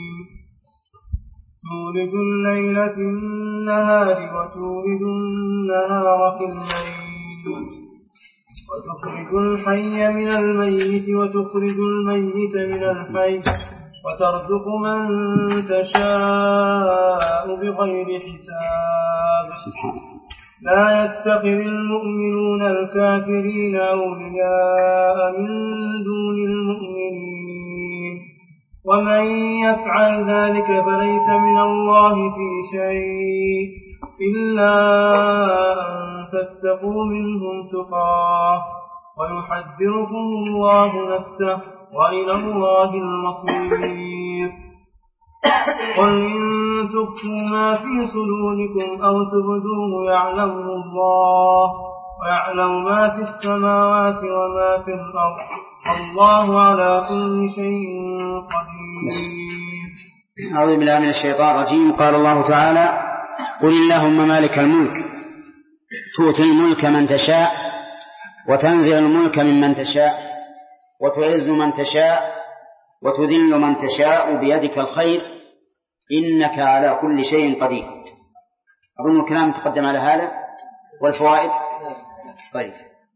تولد الليل في النهار وتولد النهار في الليل وتخرج الحي من الميت وتخرج الميت من الحي وترزق من تشاء بغير حساب. لا يتخذ المؤمنون الكافرين أولياء من دون المؤمنين ومن يفعل ذلك فليس من الله في شيء إلا أن تتقوا منهم تقاه ويحذركم الله نفسه وإلى الله المصير. قل إن تخفوا ما في صدوركم أو تبدوه يعلمه الله ويعلم ما في السماوات وما في الأرض الله على كل شيء قدير. أعوذ بالله من الشيطان الرجيم. قال الله تعالى قل اللهم مالك الملك تؤتي الملك من تشاء وتنزع الملك ممن تشاء وتعز من تشاء وتذل من تشاء بيدك الخير إنك على كل شيء قدير. أظن الكلام تقدم على هذا والفوائد. طيب،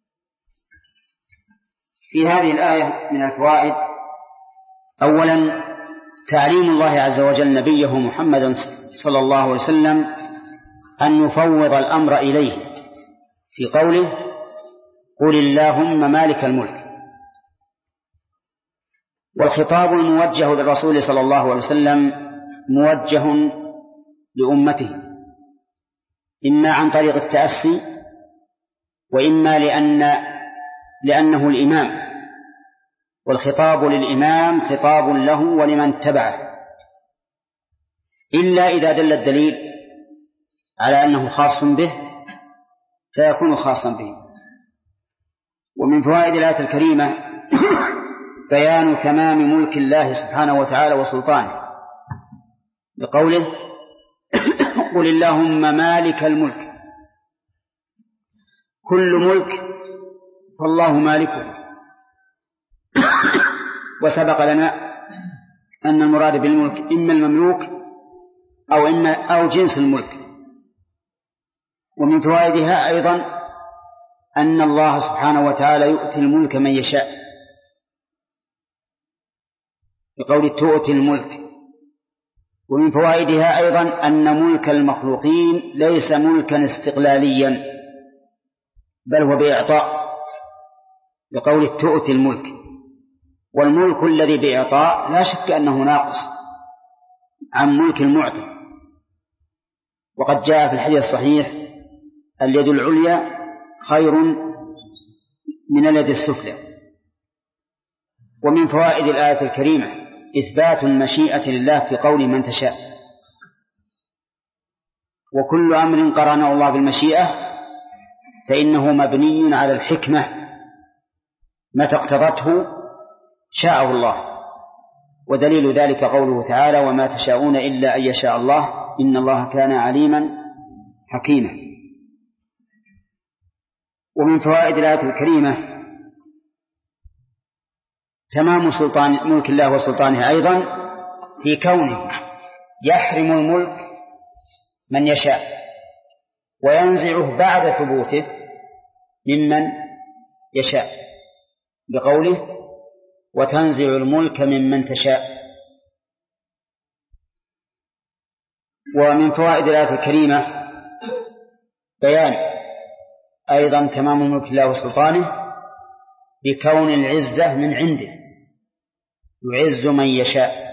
في هذه الآية من الفوائد أولا تعليم الله عز وجل نبيه محمد صلى الله عليه وسلم أن يفوض الأمر إليه في قوله قل اللهم مالك الملك، والخطاب الموجه للرسول صلى الله عليه وسلم موجه لأمته إما عن طريق التأسي وإما لأن لأنه الإمام، والخطاب للإمام خطاب له ولمن تبعه إلا إذا دل الدليل على أنه خاص به فيكون خاصا به. ومن فوائد الآية الكريمة بيان تمام ملك الله سبحانه وتعالى وسلطانه بقوله قل اللهم مالك الملك، كل ملك فالله مالكه. وسبق لنا أن المراد بالملك إما المملوك أو, إما أو جنس الملك. ومن فوائدها أيضا أن الله سبحانه وتعالى يؤتي الملك من يشاء بقول تؤتي الملك. ومن فوائدها أيضا أن ملك المخلوقين ليس ملكا استقلاليا بل هو بإعطاء بقول تؤتي الملك، والملك الذي بإعطاء لا شك أنه ناقص عن ملك المعطي. وقد جاء في الحديث الصحيح اليد العليا خير من اليد السفلى. ومن فوائد الآية الكريمة إثبات المشيئة لله في قول من تشاء، وكل أمر قرنه الله بالمشيئة فإنه مبني على الحكمة، متى اقتضته شاءه الله. ودليل ذلك قوله تعالى وما تشاءون إلا أن يشاء الله إن الله كان عليما حكيما. ومن فوائد الآية الكريمة تمام سلطان ملك الله وسلطانه أيضا في كونه يحرم الملك من يشاء وينزعه بعد ثبوته ممن يشاء بقوله وتنزع الملك ممن تشاء. ومن فوائد الآية الكريمة بيان أيضا تمام ملك الله وسلطانه بكون العزة من عنده، يعز من يشاء.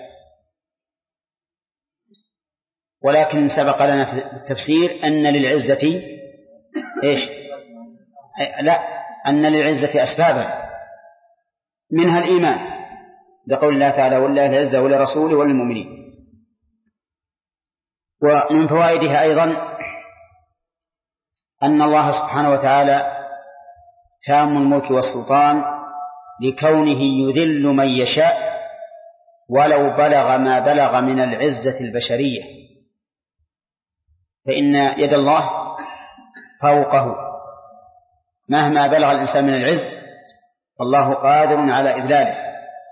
ولكن سبق لنا في التفسير أن للعزة إيش؟ لا، أن للعزة أسبابا منها الإيمان، بقول الله تعالى: ولله العزة ولرسوله وللمؤمنين. ومن فوائدها أيضا أن الله سبحانه وتعالى تام الملك والسلطان لكونه يذل من يشاء ولو بلغ ما بلغ من العزة البشرية، فإن يد الله فوقه مهما بلغ الإنسان من العز، فالله قادر على إذلاله.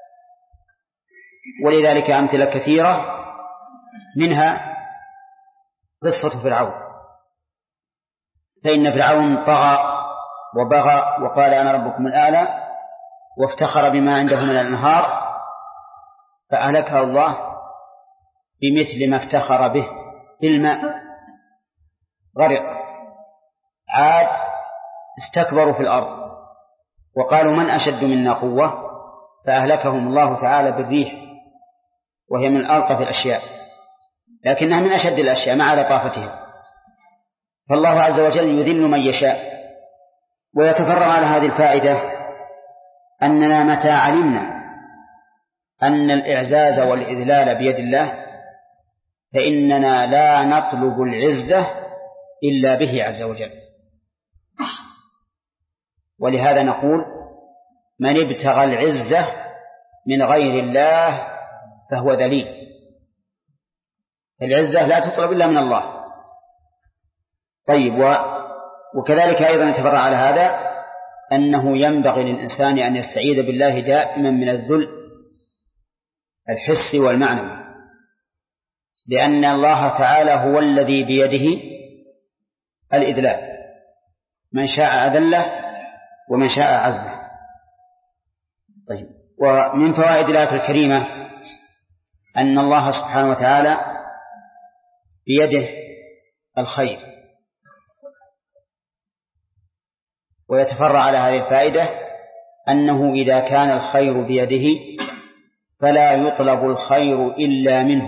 ولذلك أمثلة كثيرة، منها قصة فرعون، فإن فرعون طغى وبغى وقال أنا ربكم الأعلى وافتخر بما عنده من الأنهار، فأهلكه الله بمثل ما افتخر به بالماء، غرق. عاد استكبروا في الأرض وقالوا من أشد منا قوة، فأهلكهم الله تعالى بالريح، وهي من ألطف الأشياء لكنها من أشد الأشياء مع لطافتها. فالله عز وجل يذل من يشاء. ويتفرع على هذه الفائدة أننا متى علمنا أن الإعزاز والإذلال بيد الله فإننا لا نطلب العزة إلا به عز وجل. ولهذا نقول: من ابتغى العزة من غير الله فهو ذليل. العزة لا تطلب إلا من الله. طيب، وكذلك أيضا يتفرع على هذا أنه ينبغي للإنسان أن يستعيذ بالله دائما من الذل الحسي والمعنوي، لأن الله تعالى هو الذي بيده الإذلال، من شاء أذله ومن شاء عزه. طيب، ومن فوائد الآية الكريمة أن الله سبحانه وتعالى بيده الخير. ويتفرع على هذه الفائدة أنه إذا كان الخير بيده فلا يطلب الخير إلا منه،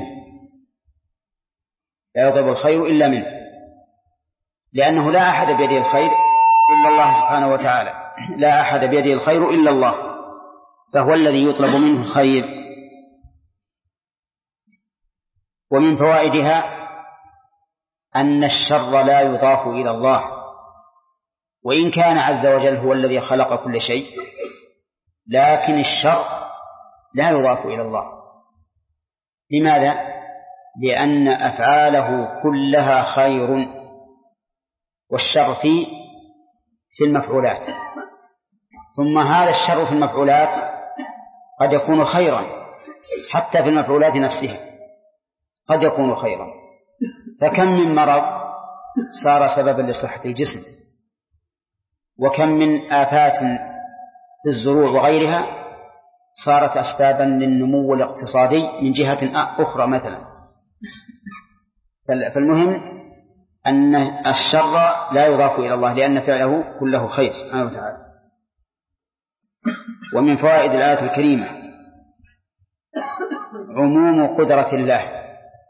لا يطلب الخير إلا منه، لأنه لا أحد بيده الخير إلا الله سبحانه وتعالى، لا أحد بيده الخير إلا الله، فهو الذي يطلب منه الخير. ومن فوائدها أن الشر لا يضاف إلى الله، وإن كان عز وجل هو الذي خلق كل شيء، لكن الشر لا يضاف إلى الله. لماذا؟ لأن أفعاله كلها خير، والشر في في المفعولات. ثم هذا الشر في المفعولات قد يكون خيرا، حتى في المفعولات نفسها قد يكون خيرا. فكم من مرض صار سببا لصحة الجسم، وكم من آفات في الزروع وغيرها صارت أسبابا للنمو الاقتصادي من جهة أخرى مثلا. فالمهم أن الشر لا يضاف إلى الله، لأن فعله كله خير سبحانه وتعالى. ومن فوائد الآية الكريمة عموم قدرة الله،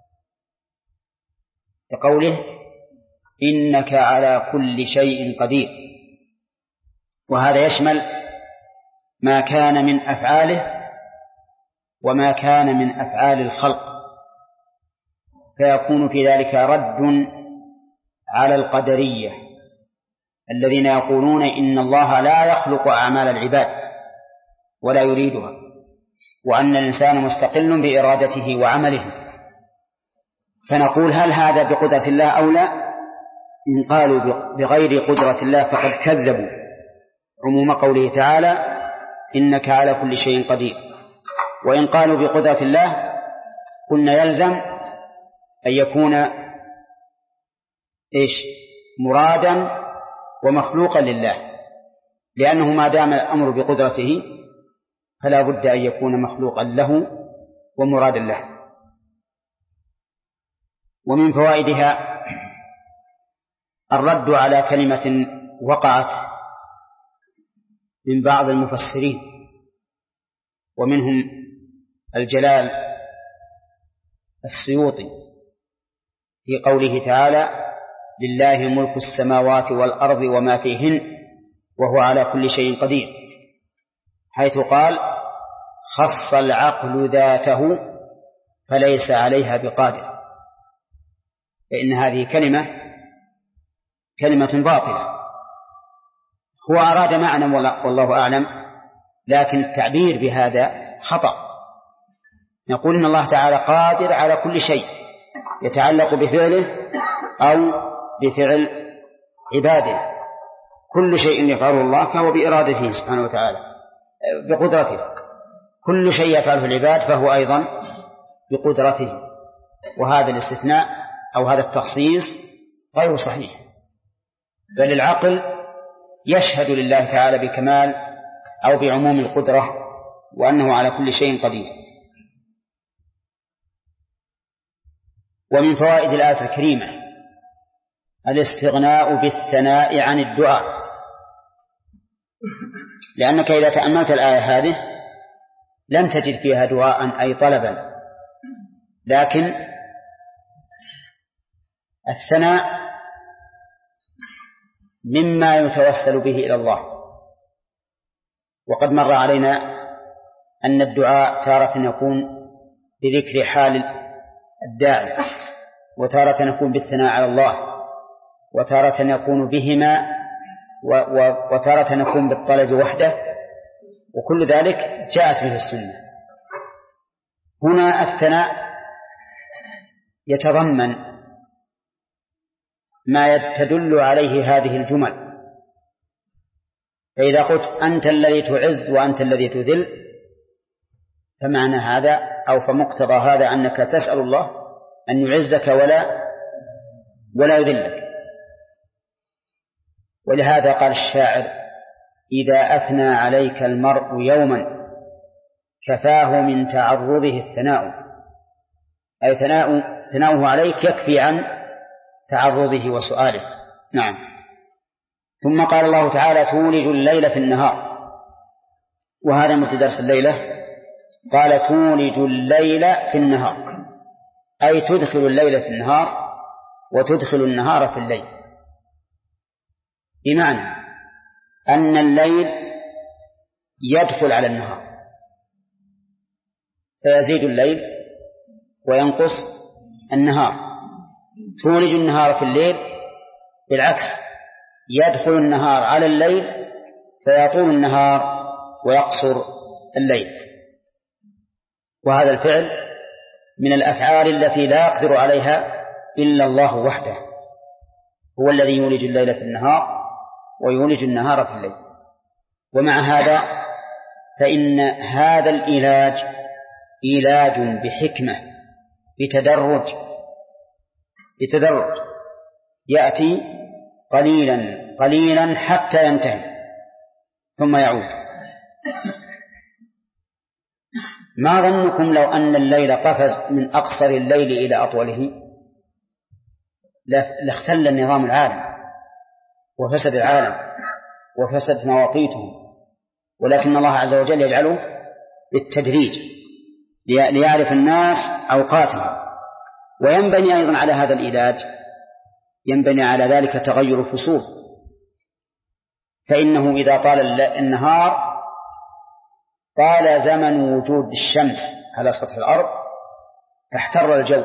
بقوله إنك على كل شيء قدير، وهذا يشمل ما كان من أفعاله وما كان من أفعال الخلق، فيكون في ذلك رد على القدرية الذين يقولون إن الله لا يخلق أعمال العباد ولا يريدها، وأن الإنسان مستقل بإرادته وعمله. فنقول: هل هذا بقدرة الله أو لا؟ إن قالوا بغير قدرة الله فقد كذبوا عموم قوله تعالى إنك على كل شيء قدير. وإن قالوا بقدرة الله قلنا يلزم أن يكون إيش؟ مرادا ومخلوقا لله، لأنه ما دام الأمر بقدرته فلا بد أن يكون مخلوقا له ومرادا له. ومن فوائدها الرد على كلمة وقعت من بعض المفسرين، ومنهم الجلال السيوطي في قوله تعالى: لله ملك السماوات والأرض وما فيهن وهو على كل شيء قدير، حيث قال: خص العقل ذاته فليس عليها بقادر، فإن هذه كلمة كلمة باطلة. هو أراد معنى والله أعلم، لكن التعبير بهذا خطأ. نقول إن الله تعالى قادر على كل شيء يتعلق بفعله أو بفعل عباده، كل شيء يفعله الله فهو بإرادته سبحانه وتعالى بقدرته، كل شيء يفعله العباد فهو أيضا بقدرته. وهذا الاستثناء أو هذا التخصيص غير صحيح، بل العقل يشهد لله تعالى بكمال أو بعموم القدرة وأنه على كل شيء قدير. ومن فوائد الآية الكريمة الاستغناء بالثناء عن الدعاء، لأنك إذا تأملت الآية هذه لم تجد فيها دعاء أي طلبا، لكن الثناء مما يتوسل به إلى الله. وقد مر علينا أن الدعاء تارة يكون بذكر حال الداعي، وتارة يكون بالثناء على الله، وتارة يكون بهما، وتارة يكون بالطلب وحده، وكل ذلك جاءت به السنة. هنا الثناء يتضمن ما تدل عليه هذه الجمل، فإذا قلت أنت الذي تعز وأنت الذي تذل، فمعنى هذا أو فمقتضى هذا أنك تسأل الله أن يعزك ولا ولا يذلك. ولهذا قال الشاعر: إذا أثنى عليك المرء يوما كفاه من تعرضه الثناء، أي ثناء ثناؤه عليك يكفي عن تعرضه وسؤاله. نعم. ثم قال الله تعالى: تولج الليل في النهار، وهذا مثل درس الليلة. قال: تولج الليل في النهار، أي تدخل الليل في النهار وتدخل النهار في الليل، بمعنى أن الليل يدخل على النهار فيزيد الليل وينقص النهار. تولج النهار في الليل بالعكس، يدخل النهار على الليل فيطول النهار ويقصر الليل. وهذا الفعل من الأفعال التي لا يقدر عليها إلا الله وحده، هو الذي يولج الليل في النهار ويولج النهار في الليل. ومع هذا فإن هذا العلاج علاج بحكمة، بتدرج بتدرج يأتي قليلا قليلا حتى ينتهي ثم يعود. ما ظنكم لو أن الليل قفز من أقصر الليل إلى أطوله؟ لاختل النظام العالم وفسد العالم وفسد مواقيته، ولكن الله عز وجل يجعله بالتدريج ليعرف الناس أوقاتهم. وينبني أيضا على هذا العلاج ينبني على ذلك تغير الفصول، فإنه إذا طال النهار طال زمن وجود الشمس على سطح الأرض فاحتر الجو،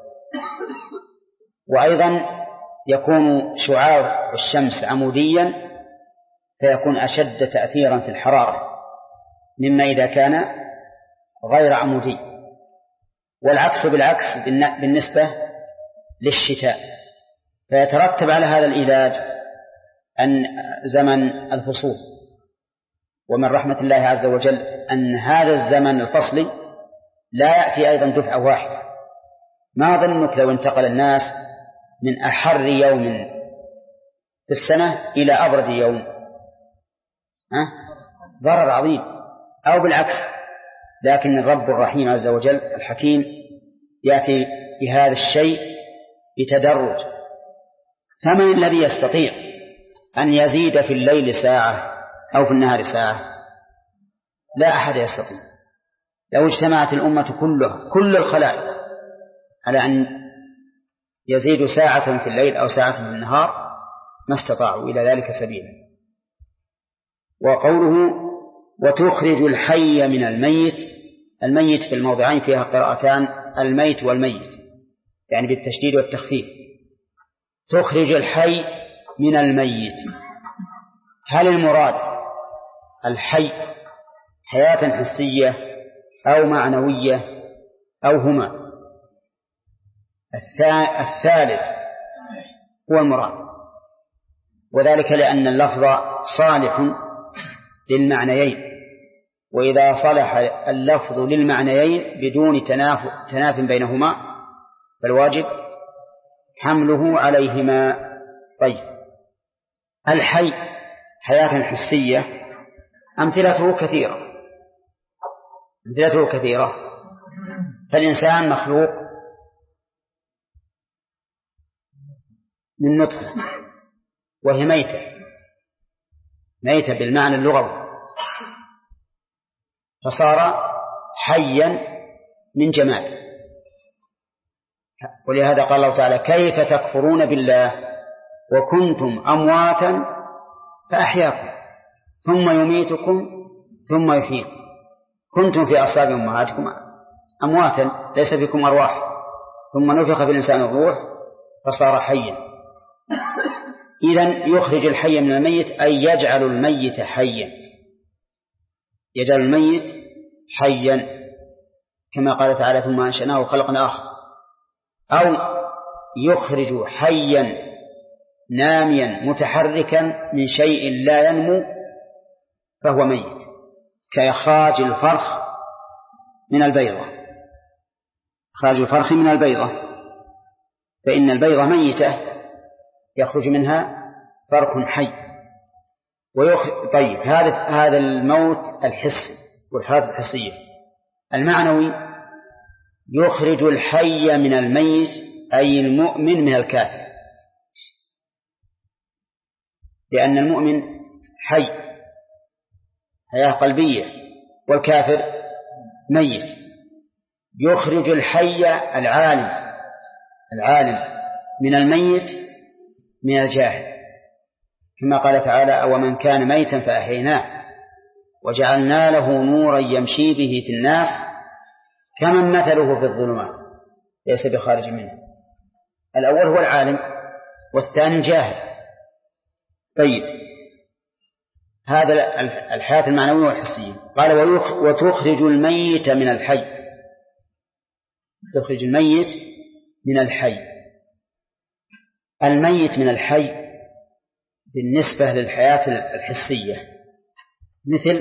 وأيضا يكون شعاع الشمس عموديا فيكون أشد تأثيرا في الحرارة مما إذا كان غير عمودي. والعكس بالعكس بالنسبة للشتاء، فيترتب على هذا العلاج أن زمن الفصول. ومن رحمة الله عز وجل أن هذا الزمن الفصلي لا يأتي أيضا دفعة واحدة. ما ظنك لو انتقل الناس من أحر يوم في السنة إلى أبرد يوم؟ ها؟ ضرر عظيم. أو بالعكس، لكن الرب الرحيم عز وجل الحكيم يأتي بهذا الشيء بتدرج. فمن الذي يستطيع أن يزيد في الليل ساعة أو في النهار ساعة؟ لا أحد يستطيع. لو اجتمعت الأمة كلها كل الخلائق على أن يزيد ساعة في الليل أو ساعة في النهار ما استطاعوا إلى ذلك سبيلا. وقوله وتخرج الحي من الميت، الميت في الموضعين فيها قراءتان، الميت والميت، يعني بالتشديد والتخفيف. تخرج الحي من الميت، هل المراد الحي حياة حسية أو معنوية أو هما؟ الثالث هو المراد، وذلك لأن اللفظ صالح للمعنيين، وإذا صلح اللفظ للمعنيين بدون تناف, تناف بينهما فالواجب حمله عليهما. طيب، الحي حياة حسية أمثلته كثيرة أمثلته كثيرة فالإنسان مخلوق من نطفة وهي ميتة، ميتة بالمعنى اللغوي، فصار حيا من جماد. ولهذا قال الله تعالى كيف تكفرون بالله وكنتم أمواتا فأحياكم ثم يميتكم ثم يحييكم، كنتم في أصلاب أمهاتكم أمواتا ليس بكم أرواح، ثم نفخ في الإنسان الروح فصار حيا. إذن يخرج الحي من الميت أي يجعل الميت حيا، يجعل الميت حيا كما قال تعالى ثم أنشأناه خلقا آخر، أو يخرج حيا ناميا متحركا من شيء لا ينمو فهو ميت، كإخراج الفرخ من البيضة، إخراج الفرخ من البيضة، فإن البيضة ميتة يخرج منها فرخ حي. ويخرج طيب هذا هذا الموت الحسي والحالة الحسية. المعنوي يخرج الحي من الميت أي المؤمن من الكافر، لأن المؤمن حي حياة قلبية والكافر ميت. يخرج الحي العالم العالم من الميت من الجاهل، كما قال تعالى أومن كان ميتا فأحييناه وجعلنا له نورا يمشي به في الناس كمن مثله في الظلمات ليس بخارج منه. الأول هو العالم والثاني الجاهل. طيب هذا الحياة المعنوية والحسية. قال وتخرج الميت من الحي، تخرج الميت من الحي. الميت من الحي بالنسبة للحياة الحسية مثل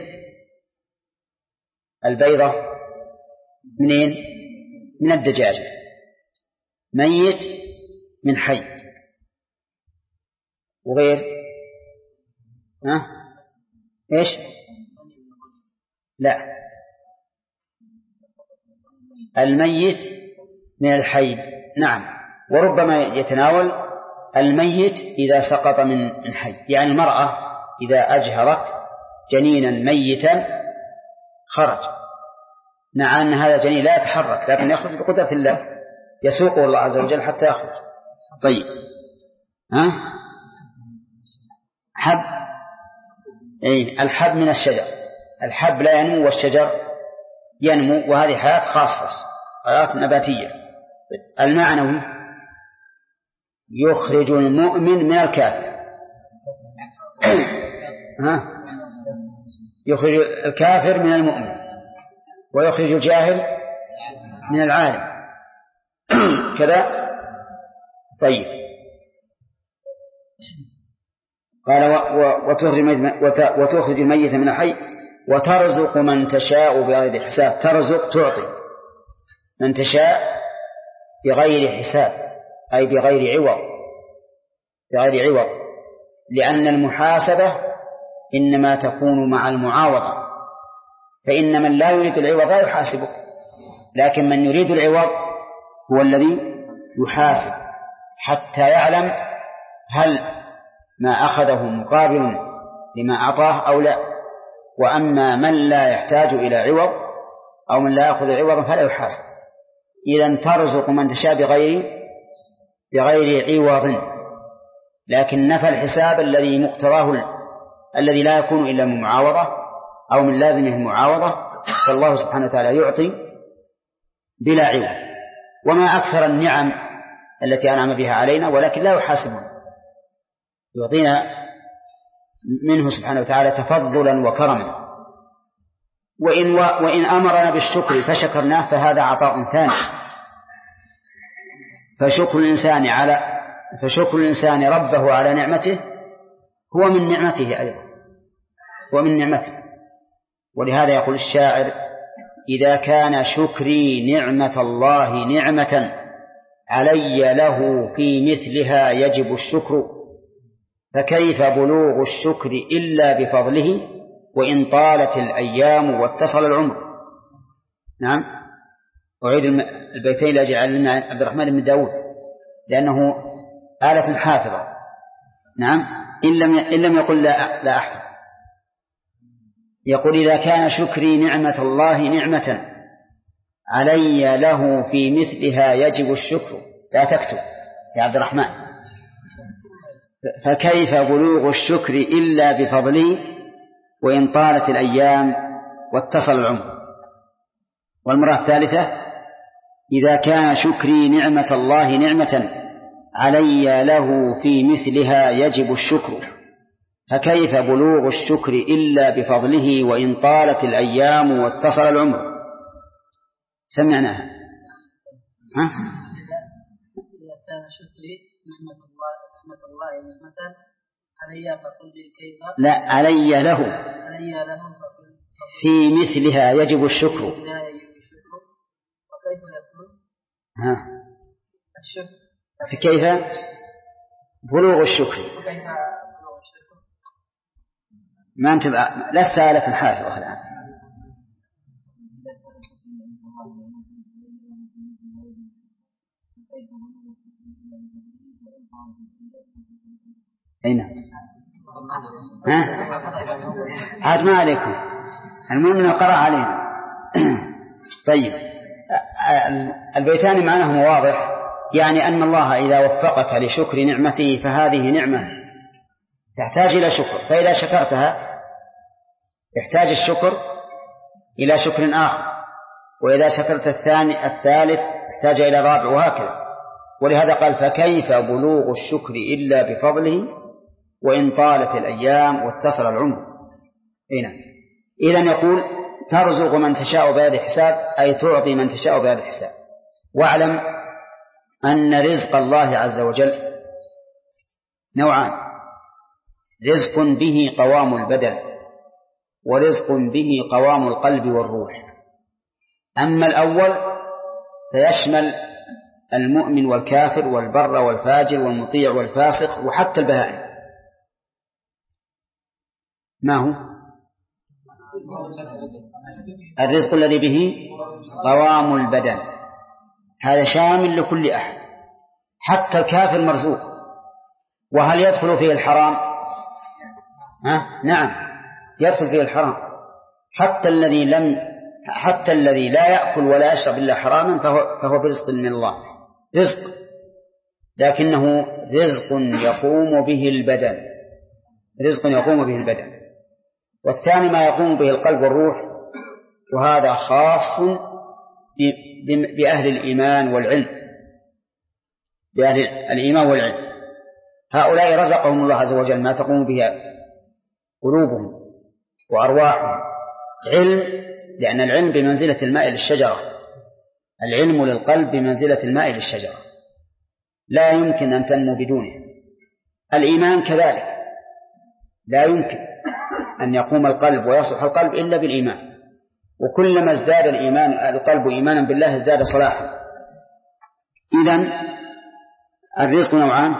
البيضة منين؟ من الدجاجة، ميت من حي. وغير ها إيش؟ لا، الميت من الحي نعم، وربما يتناول الميت إذا سقط من حي، يعني المرأة إذا أجهرت جنينا ميتا خرج، مع أن هذا الجنين لا يتحرك لكن يخرج بقدرة الله، يسوقه الله عز وجل حتى يخرج. طيب ها حب أي الحب من الشجر، الحب لا ينمو والشجر ينمو، وهذه حياة خاصة حياة نباتية. المعنوي يخرج المؤمن من الكافر ها يخرج الكافر من المؤمن ويخرج الجاهل من العالم كذا. طيب قال وتخرج الميت من الحي وترزق من تشاء بغير حساب. ترزق تعطي من تشاء بغير حساب أي بغير عوض، بغير عوض، لأن المحاسبة إنما تكون مع المعاوضة، فإن من لا يريد العوض لا يحاسبه، لكن من يريد العوض هو الذي يحاسب حتى يعلم هل ما أخذه مقابل لما أعطاه أو لا. وأما من لا يحتاج إلى عوض أو من لا يأخذ عوضا فلا يحاسب. إذن ترزق من تشاء بغير بغير عوض، لكن نفى الحساب الذي مقتضاه الذي لا يكون إلا من معاوضة أو من لازمه المعاوضة، فالله سبحانه وتعالى يعطي بلا عوض. وما أكثر النعم التي أنعم بها علينا، ولكن لا يحاسبنا، يعطينا منه سبحانه وتعالى تفضلا وكرما. وإن, وإن أمرنا بالشكر فشكرناه فهذا عطاء ثاني. فشكر الإنسان على فشكر الإنسان ربه على نعمته هو من نعمته أيضا، هو من نعمته. ولهذا يقول الشاعر: إذا كان شكري نعمة الله نعمة علي له في مثلها يجب الشكر، فكيف بلوغ الشكر إلا بفضله وإن طالت الأيام واتصل العمر. نعم، أعيد البيتين لأجعل عبد الرحمن بن داود لأنه آلة حافظة. نعم، إن لم إن لم يقل لا, لا أحفظ. يقول: إذا كان شكري نعمة الله نعمة علي له في مثلها يجب الشكر. لا تكتب يا عبد الرحمن. فكيف بلوغ الشكر إلا بفضلي وإن طالت الأيام واتصل العمر. والمرة الثالثة: إذا كان شكري نعمة الله نعمة علي له في مثلها يجب الشكر، فكيف بلوغ الشكر إلا بفضله وإن طالت الأيام واتصل العمر. سمعناها. ها؟ إذا كان شكري نعمة الله نعمة الله نعمة علي فقل كيف. لا، علي له علي له فقل في مثلها يجب الشكر. وكيف يكون ها الشكر؟ فكيف بلوغ الشكر؟ وكيف بلوغ الشكر؟ ما أنت لست آلة حافظة الآن. أين؟ ها؟ عاد ما عليكم، المهم أنه قرأ علينا. طيب، البيتان معناهما واضح، يعني أن الله إذا وفقك لشكر نعمته فهذه نعمة تحتاج إلى شكر، فإذا شكرتها يحتاج الشكر إلى شكر آخر، وإذا شكرت الثاني الثالث احتاج إلى رابع، وهكذا. ولهذا قال: فكيف بلوغ الشكر إلا بفضله وإن طالت الأيام واتصل العمر. هنا إذن يقول: ترزق من تشاء بغير حساب، أي تعطي من تشاء بغير حساب. واعلم أن رزق الله عز وجل نوعان: رزق به قوام البدن، ورزق به قوام القلب والروح. أما الأول فيشمل المؤمن والكافر والبر والفاجر والمطيع والفاسق وحتى البهائم. ما هو الرزق الذي به قوام البدن؟ هذا شامل لكل أحد، حتى الكافر مرزوق. وهل يدخل فيه الحرام؟ ها؟ نعم، يدخل فيه الحرام. حتى الذي لم حتى الذي لا يأكل ولا يشرب إلا حراما فهو, فهو برزق من الله، رزق، لكنه رزق يقوم به البدن، رزق يقوم به البدن. والثاني ما يقوم به القلب والروح، وهذا خاص بأهل الإيمان والعلم، بأهل الإيمان والعلم. هؤلاء رزقهم الله عز وجل ما تقوم به قلوبهم وأرواحهم. علم، لأن العلم بمنزلة الماء للشجرة، العلم للقلب بمنزلة الماء للشجرة، لا يمكن أن تنمو بدونه. الإيمان كذلك، لا يمكن أن يقوم القلب ويصلح القلب إلا بالإيمان، وكلما ازداد الإيمان القلب إيمانا بالله ازداد صلاحا. إذن الرزق نوعان: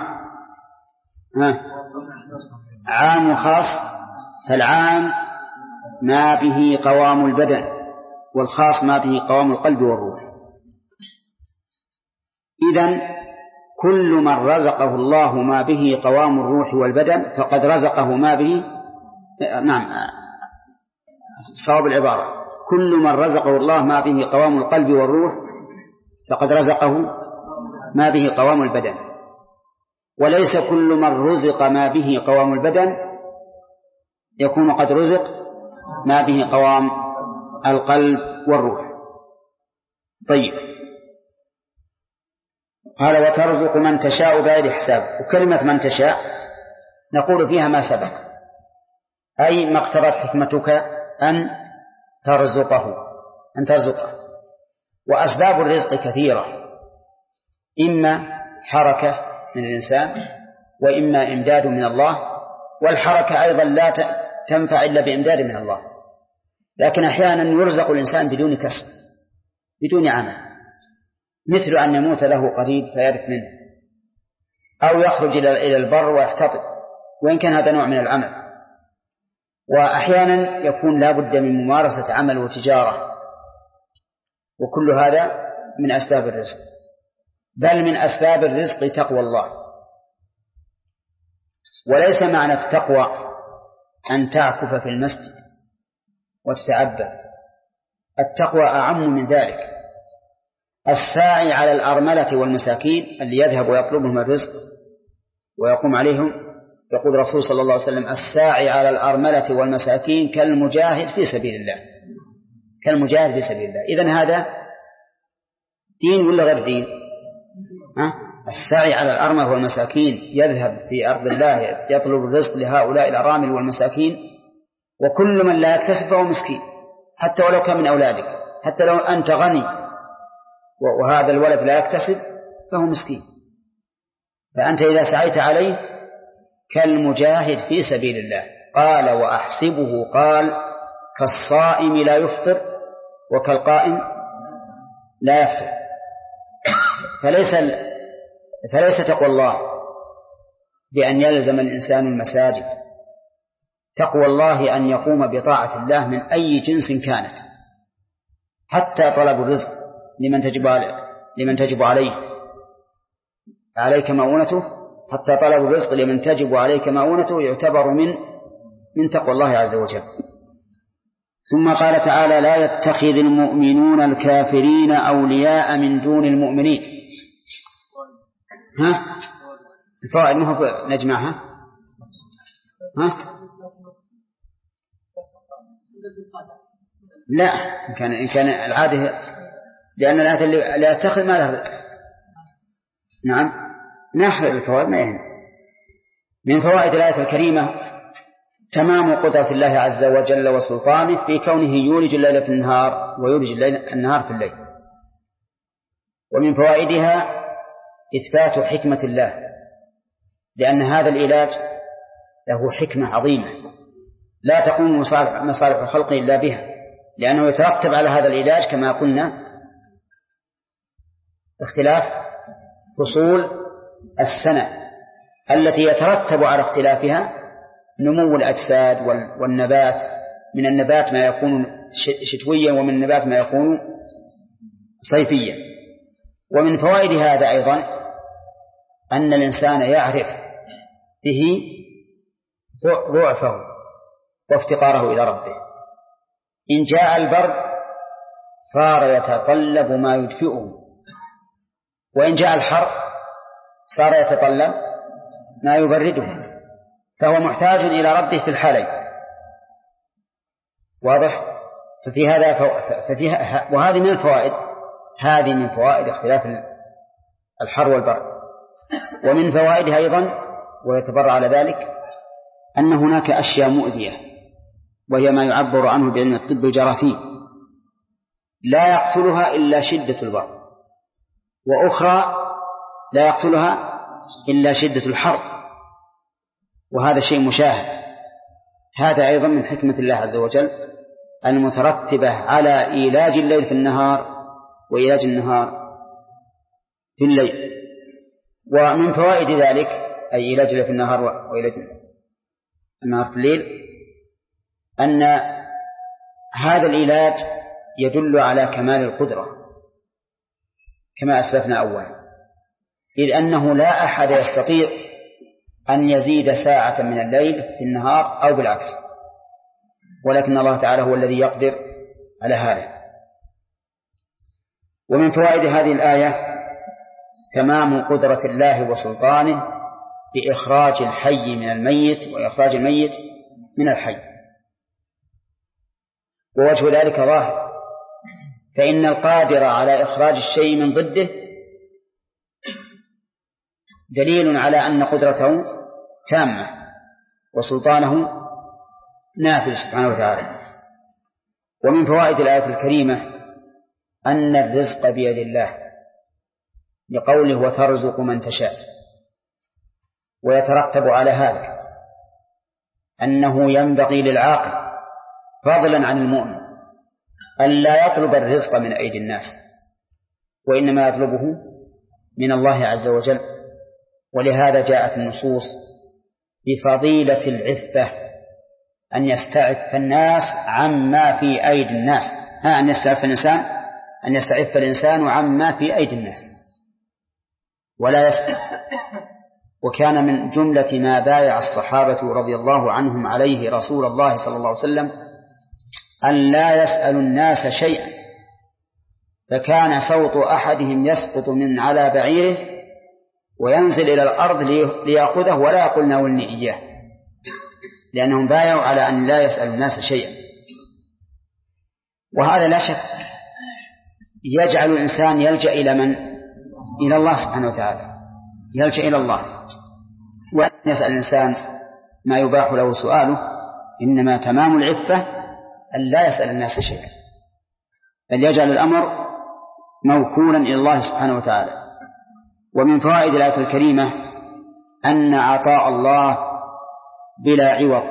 عام وخاص. فالعام ما به قوام البدن، والخاص ما به قوام القلب والروح. إذن كل من رزقه الله ما به قوام الروح والبدن فقد رزقه ما به نعم صواب العبارة كل من رزقه الله ما به قوام القلب والروح فقد رزقه ما به قوام البدن، وليس كل من رزق ما به قوام البدن يكون قد رزق ما به قوام القلب والروح. طيب، قال وترزق من تشاء بغير حساب. وكلمة من تشاء نقول فيها ما سبق، أي ما اقتضت حكمتك أن ترزقه أن ترزقه. وأسباب الرزق كثيرة، إما حركة من الإنسان وإما إمداد من الله، والحركة أيضا لا تنفع إلا بإمداد من الله، لكن أحيانا يرزق الإنسان بدون كسب بدون عمل، مثل أن يموت له قريب فيرث منه، أو يخرج إلى البر ويحتطب، وإن كان هذا نوع من العمل. وأحيانا يكون لا بد من ممارسة عمل وتجارة، وكل هذا من أسباب الرزق، بل من أسباب الرزق تقوى الله. وليس معنى التقوى أن تعكف في المسجد وتتعبد، التقوى أعم من ذلك. الساعي على الأرملة والمساكين اللي يذهب ويطلبهم الرزق ويقوم عليهم، يقول رسول صلى الله عليه وسلم الساعي على الأرملة والمساكين كالمجاهد في سبيل الله، كالمجاهد في سبيل الله. إذن هذا دين ولا غير دين؟ ها؟ الساعي على الأرملة والمساكين يذهب في أرض الله يطلب الرزق لهؤلاء الأرامل والمساكين، وكل من لا يكتسب فهو مسكين، حتى ولو كان من أولادك، حتى لو أنت غني وهذا الولد لا يكتسب فهو مسكين. فأنت إذا سعيت عليه كالمجاهد في سبيل الله. قال وأحسبه قال كالصائم لا يفطر وكالقائم لا يفطر. فليس فليس تقوى الله بأن يلزم الإنسان المساجد، تقوى الله أن يقوم بطاعة الله من أي جنس كانت، حتى طلب الرزق لمن تجب عليه لمن تجب عليه عليك مؤونته، حتى طلب الرزق لمن تجب عليك مؤونته يعتبر من من تقوى الله عز وجل. ثم قال تعالى لا يتخذ المؤمنون الكافرين أولياء من دون المؤمنين. ها الفوائد مهو نجمعها. ها لا، إن كان إن كان العادة، لأن الآية اللي لا يتخذ ما له. نعم نحرق الفوائد ما يهم. من فوائد الآية الكريمة تمام قدرة الله عز وجل وسلطانه في كونه يولج الليل في النهار ويولج الليل النهار في الليل. ومن فوائدها إثبات حكمة الله، لأن هذا العلاج له حكمة عظيمة لا تقوم مصالح الخلق إلا بها، لأنه يترتب على هذا العلاج كما قلنا اختلاف فصول السنة التي يترتب على اختلافها نمو الأجساد والنبات، من النبات ما يكون شتويا ومن النبات ما يكون صيفيا. ومن فوائد هذا أيضا أن الإنسان يعرف به ضعفه وافتقاره إلى ربه. إن جاء البرد صار يتطلب ما يدفئه، وإن جاء الحر صار يتطلب ما يبرده، فهو محتاج إلى ربه في الحالين. واضح؟ ففي هذا فو... ففي... وهذه من الفوائد، هذه من فوائد اختلاف الحر والبرد. ومن فوائدها أيضا ويتبرع على ذلك أن هناك أشياء مؤذية، وهي ما يعبر عنه بأن الطب الجراثيم لا يقتلها إلا شدة البرد، وأخرى لا يقتلها إلا شدة الحر، وهذا شيء مشاهد. هذا أيضا من حكمة الله عز وجل المترتبة على إيلاج الليل في النهار وإيلاج النهار في الليل. ومن فوائد ذلك أي إيلاج الليل في النهار وإيلاج النهار في الليل أن هذا العلاج يدل على كمال القدرة كما أسلفنا أولا، إذ أنه لا أحد يستطيع أن يزيد ساعة من الليل في النهار أو بالعكس، ولكن الله تعالى هو الذي يقدر على هذا. ومن فوائد هذه الآية تمام قدرة الله وسلطانه بإخراج الحي من الميت وإخراج الميت من الحي، ووجه ذلك ظاهر، فإن القادر على إخراج الشيء من ضده دليل على أن قدرته تامة وسلطانه نافذ سبحانه وتعالى. ومن فوائد الآية الكريمة أن الرزق بيد الله لقوله وترزق من تشاء، ويترتب على هذا أنه ينبغي للعاقل فضلا عن المؤمن أن لا يطلب الرزق من أيدي الناس، وإنما يطلبه من الله عز وجل. ولهذا جاءت النصوص بفضيلة العفة، أن يستعف الناس عما في أيدي الناس، ها أن يستعف الإنسان أن يستعف الإنسان عما في أيدي الناس ولا يسأل. وكان من جملة ما بايع الصحابة رضي الله عنهم عليه رسول الله صلى الله عليه وسلم أن لا يسأل الناس شيئا، فكان صوت أحدهم يسقط من على بعيره وينزل إلى الأرض ليأخذه ولا يقول ناولني إياه، لأنهم بايعوا على أن لا يسأل الناس شيئا. وهذا لا شك يجعل الإنسان يلجأ إلى من؟ إلى الله سبحانه وتعالى، يلجأ إلى الله. وأن يسأل الإنسان ما يباح له سؤاله، إنما تمام العفة أن لا يسأل الناس شيئا، بل يجعل الأمر موكولا إلى الله سبحانه وتعالى. ومن فوائد الآية الكريمة أن عطاء الله بلا عوض،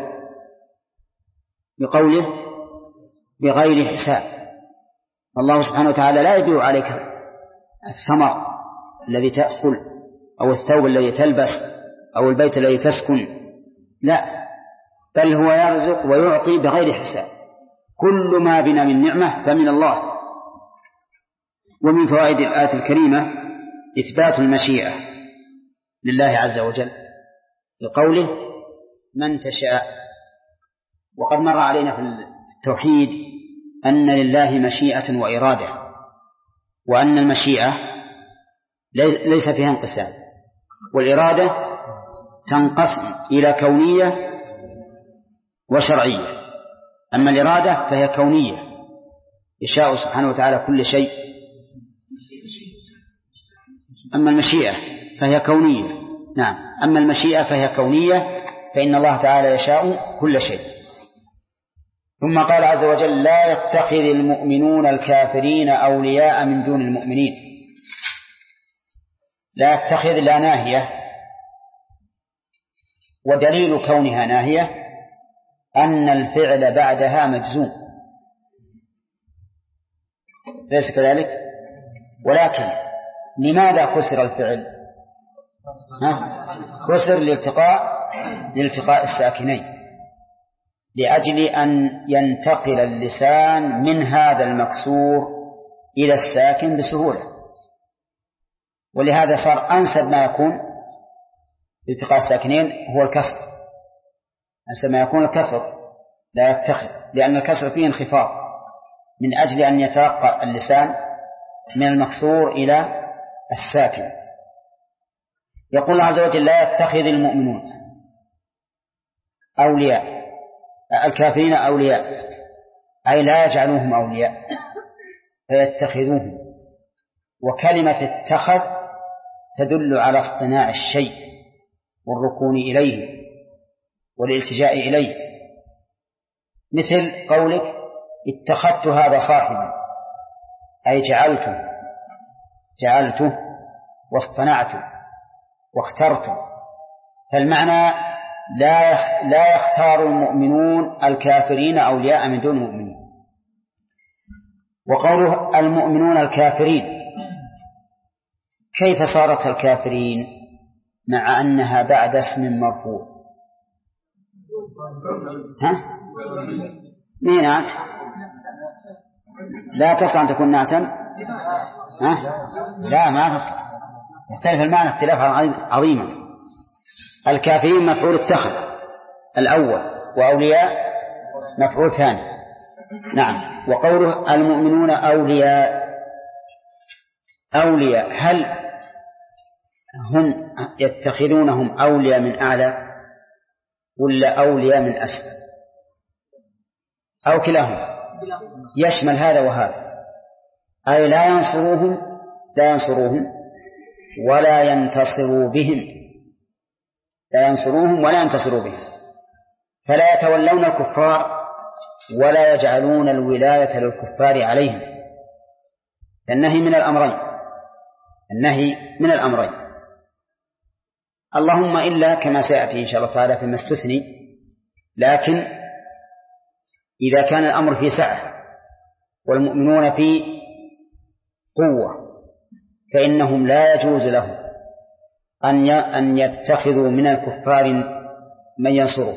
بقوله بغير حساب. الله سبحانه وتعالى لا يبيع عليك الثمر الذي تأكل أو الثوب الذي تلبس أو البيت الذي تسكن، لا، بل هو يرزق ويعطي بغير حساب. كل ما بنا من نعمة فمن الله. ومن فوائد الآية الكريمة إثبات المشيئة لله عز وجل بقوله من تشاء. وقد مر علينا في التوحيد أن لله مشيئة وإرادة، وأن المشيئة ليس فيها انقسام، والإرادة تنقسم إلى كونية وشرعية. أما الإرادة فهي كونية، يشاء سبحانه وتعالى كل شيء. أما المشيئة فهي كونية، نعم، أما المشيئة فهي كونية، فإن الله تعالى يشاء كل شيء. ثم قال عز وجل لا يتخذ المؤمنون الكافرين أولياء من دون المؤمنين. لا يتخذ لا ناهية، ودليل كونها ناهية أن الفعل بعدها مجزوم، ليس كذلك؟ ولكن لماذا كسر الفعل؟ ها؟ كسر لالتقاء لالتقاء الساكنين، لأجل أن ينتقل اللسان من هذا المكسور إلى الساكن بسهولة. ولهذا صار أنسب ما يكون التقاء الساكنين هو الكسر، أنسب ما يكون الكسر لا يتخذ، لأن الكسر فيه انخفاض من أجل أن يترقى اللسان من المكسور إلى الساكن. يقول الله عز وجل لا يتخذ المؤمنون أولياء الكافرين أولياء، أي لا يجعلوهم أولياء فيتخذوهم. وكلمة اتخذ تدل على اصطناع الشيء والركون إليه والالتجاء إليه، مثل قولك اتخذت هذا صاحبا، أي جعلته جعلته واصطنعته واخترته. فالمعنى لا لا يختار المؤمنون الكافرين أولياء من دون المؤمنين. وقوله المؤمنون الكافرين، كيف صارت الكافرين مع أنها بعد اسم مرفوع؟ ها؟ مين نعت؟ لا تصلح أن تكون نعتا؟ ها؟ لا، ما تصلح، يختلف المعنى اختلافا عظيما. الكافرين مفعول اتخذ الأول، وأولياء مفعول ثاني. نعم. وقوله المؤمنون أولياء، أولياء هل هم يتخذونهم أولياء من أعلى ولا أولياء من أسفل أو كلاهما؟ يشمل هذا وهذا، أي لا ينصروهم لا ينصروهم ولا ينتصروا بهم، لا ينصروهم ولا ينتصروا بهم، فلا يتولون الكفار ولا يجعلون الولاية للكفار عليهم. النهي من الأمرين، النهي من الأمرين، اللهم إلا كما سيأتي إن شاء الله تعالى فيما استثني، لكن إذا كان الأمر في سعة والمؤمنون في قوة فإنهم لا يجوز لهم أن يتخذوا من الكفار من ينصره،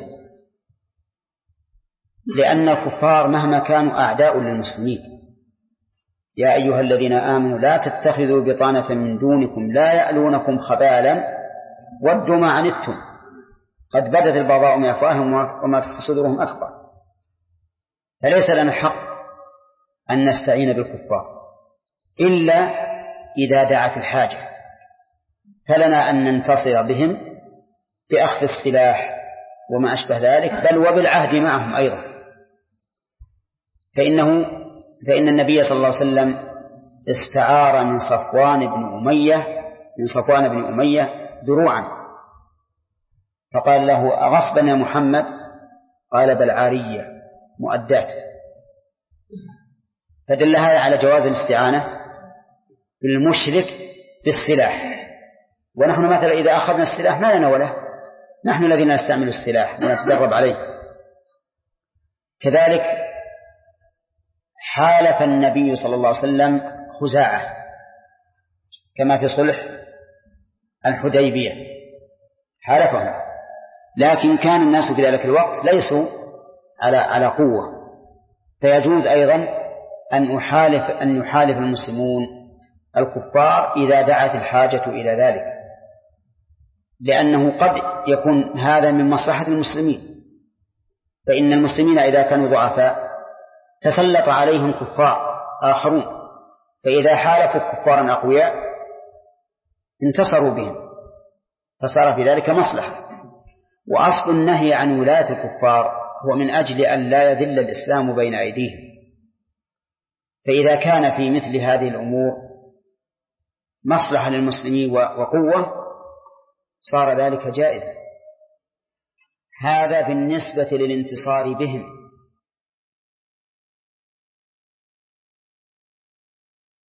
لأن الكفار مهما كانوا أعداء للمسلمين. يا أيها الذين آمنوا لا تتخذوا بطانة من دونكم لا يألونكم خبالا ودوا ما عنتم قد بدت البغضاء من أفواههم وما في صدورهم أكبر. فليس لنا حق أن نستعين بالكفار إلا إذا دعت الحاجة، فلنا أن ننتصر بهم بأخذ السلاح وما أشبه ذلك، بل وبالعهد معهم أيضا. فإنه فإن النبي صلى الله عليه وسلم استعار من صفوان بن أمية من صفوان بن أمية دروعا، فقال له أغصبا يا محمد؟ قال بل عارية مؤدات. فدل هذا على جواز الاستعانة بالمشرك بالسلاح. ونحن مثلا إذا أخذنا السلاح ما لنا وله، نحن الذين نستعمل السلاح ونتدرب عليه. كذلك حالف النبي صلى الله عليه وسلم خزاعة كما في صلح الحديبية، حالفهم، لكن كان الناس في ذلك الوقت ليسوا على على قوة، فيجوز أيضا أن يحالف أن يحالف المسلمون الكفار إذا دعت الحاجة إلى ذلك، لأنه قد يكون هذا من مصلحة المسلمين. فإن المسلمين إذا كانوا ضعفاء تسلط عليهم كفار آخرون، فإذا حالفوا كفارا أقوياء انتصروا بهم، فصار في ذلك مصلحة. وأصل النهي عن ولاية الكفار هو من أجل أن لا يذل الإسلام بين أيديهم. فإذا كان في مثل هذه الأمور مصلحة للمسلمين وقوة صار ذلك جائزا. هذا بالنسبة للانتصار بهم.